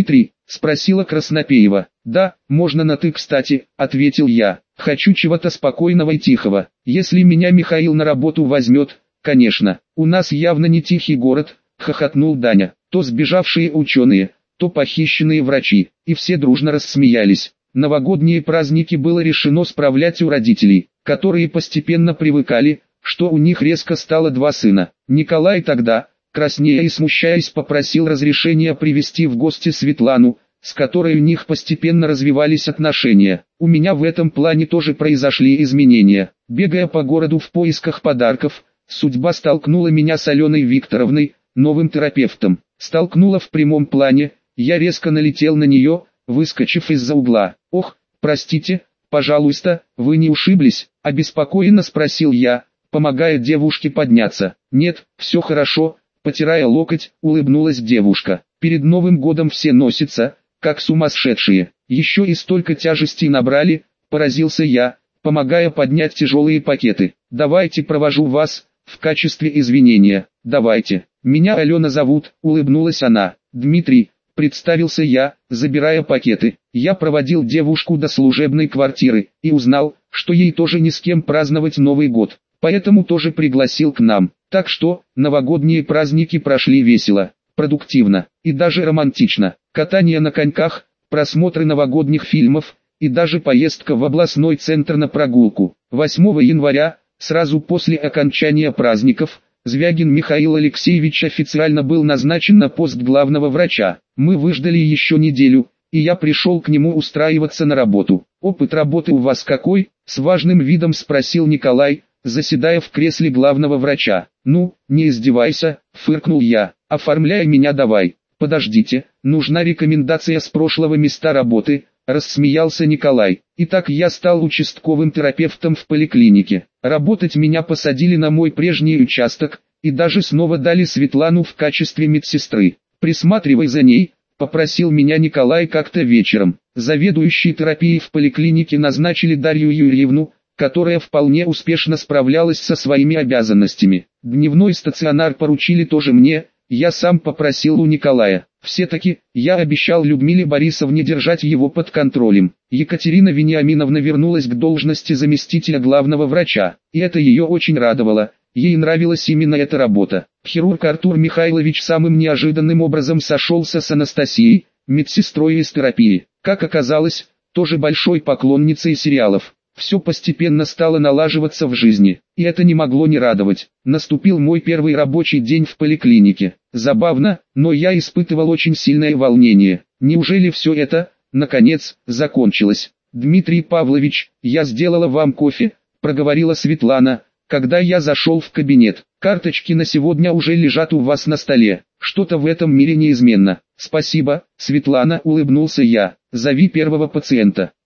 спросила Краснопеева. Да, можно на «ты», кстати, ответил я. Хочу чего-то спокойного и тихого. Если меня Михаил на работу возьмет, конечно. У нас явно не тихий город, хохотнул Даня. То сбежавшие ученые, то похищенные врачи. И все дружно рассмеялись. Новогодние праздники было решено справлять у родителей, которые постепенно привыкали, что у них резко стало два сына. Николай тогда, краснея и смущаясь, попросил разрешения привезти в гости Светлану, с которой у них постепенно развивались отношения. У меня в этом плане тоже произошли изменения. Бегая по городу в поисках подарков, судьба столкнула меня с Аленой Викторовной, новым терапевтом. Столкнула в прямом плане, я резко налетел на нее, выскочив из-за угла. «Ох, простите, пожалуйста, вы не ушиблись?» – обеспокоенно спросил я, помогая девушке подняться. «Нет, все хорошо», – потирая локоть, улыбнулась девушка. «Перед Новым годом все носятся, как сумасшедшие. Еще и столько тяжестей набрали», – поразился я, помогая поднять тяжелые пакеты. «Давайте провожу вас, в качестве извинения». «Давайте. Меня Алена зовут», – улыбнулась она. «Дмитрий», – представился я, забирая пакеты. Я проводил девушку до служебной квартиры и узнал, что ей тоже ни с кем праздновать Новый год, поэтому тоже пригласил к нам. Так что, новогодние праздники прошли весело, продуктивно и даже романтично. Катание на коньках, просмотры новогодних фильмов и даже поездка в областной центр на прогулку. 8 января, сразу после окончания праздников, Звягин Михаил Алексеевич официально был назначен на пост главного врача. Мы выждали еще неделю, и я пришел к нему устраиваться на работу. «Опыт работы у вас какой?» – с важным видом спросил Николай, заседая в кресле главного врача. «Ну, не издевайся», – фыркнул я, – «оформляй меня давай». «Подождите, нужна рекомендация с прошлого места работы», – рассмеялся Николай. «Итак, я стал участковым терапевтом в поликлинике. Работать меня посадили на мой прежний участок, и даже снова дали Светлану в качестве медсестры. Присматривай за ней», – попросил меня Николай как-то вечером. Заведующей терапией в поликлинике назначили Дарью Юрьевну, которая вполне успешно справлялась со своими обязанностями. Дневной стационар поручили тоже мне, я сам попросил у Николая. Все-таки, я обещал Людмиле Борисовне держать его под контролем. Екатерина Вениаминовна вернулась к должности заместителя главного врача, и это ее очень радовало. Ей нравилась именно эта работа. Хирург Артур Михайлович самым неожиданным образом сошелся с Анастасией, медсестрой из терапии. Как оказалось, тоже большой поклонницей сериалов. Все постепенно стало налаживаться в жизни, и это не могло не радовать. Наступил мой первый рабочий день в поликлинике. Забавно, но я испытывал очень сильное волнение. Неужели все это, наконец, закончилось? «Дмитрий Павлович, я сделала вам кофе», – проговорила Светлана, когда я зашел в кабинет. «Карточки на сегодня уже лежат у вас на столе. Что-то в этом мире неизменно». «Спасибо, Светлана», – улыбнулся я. «Зови первого пациента».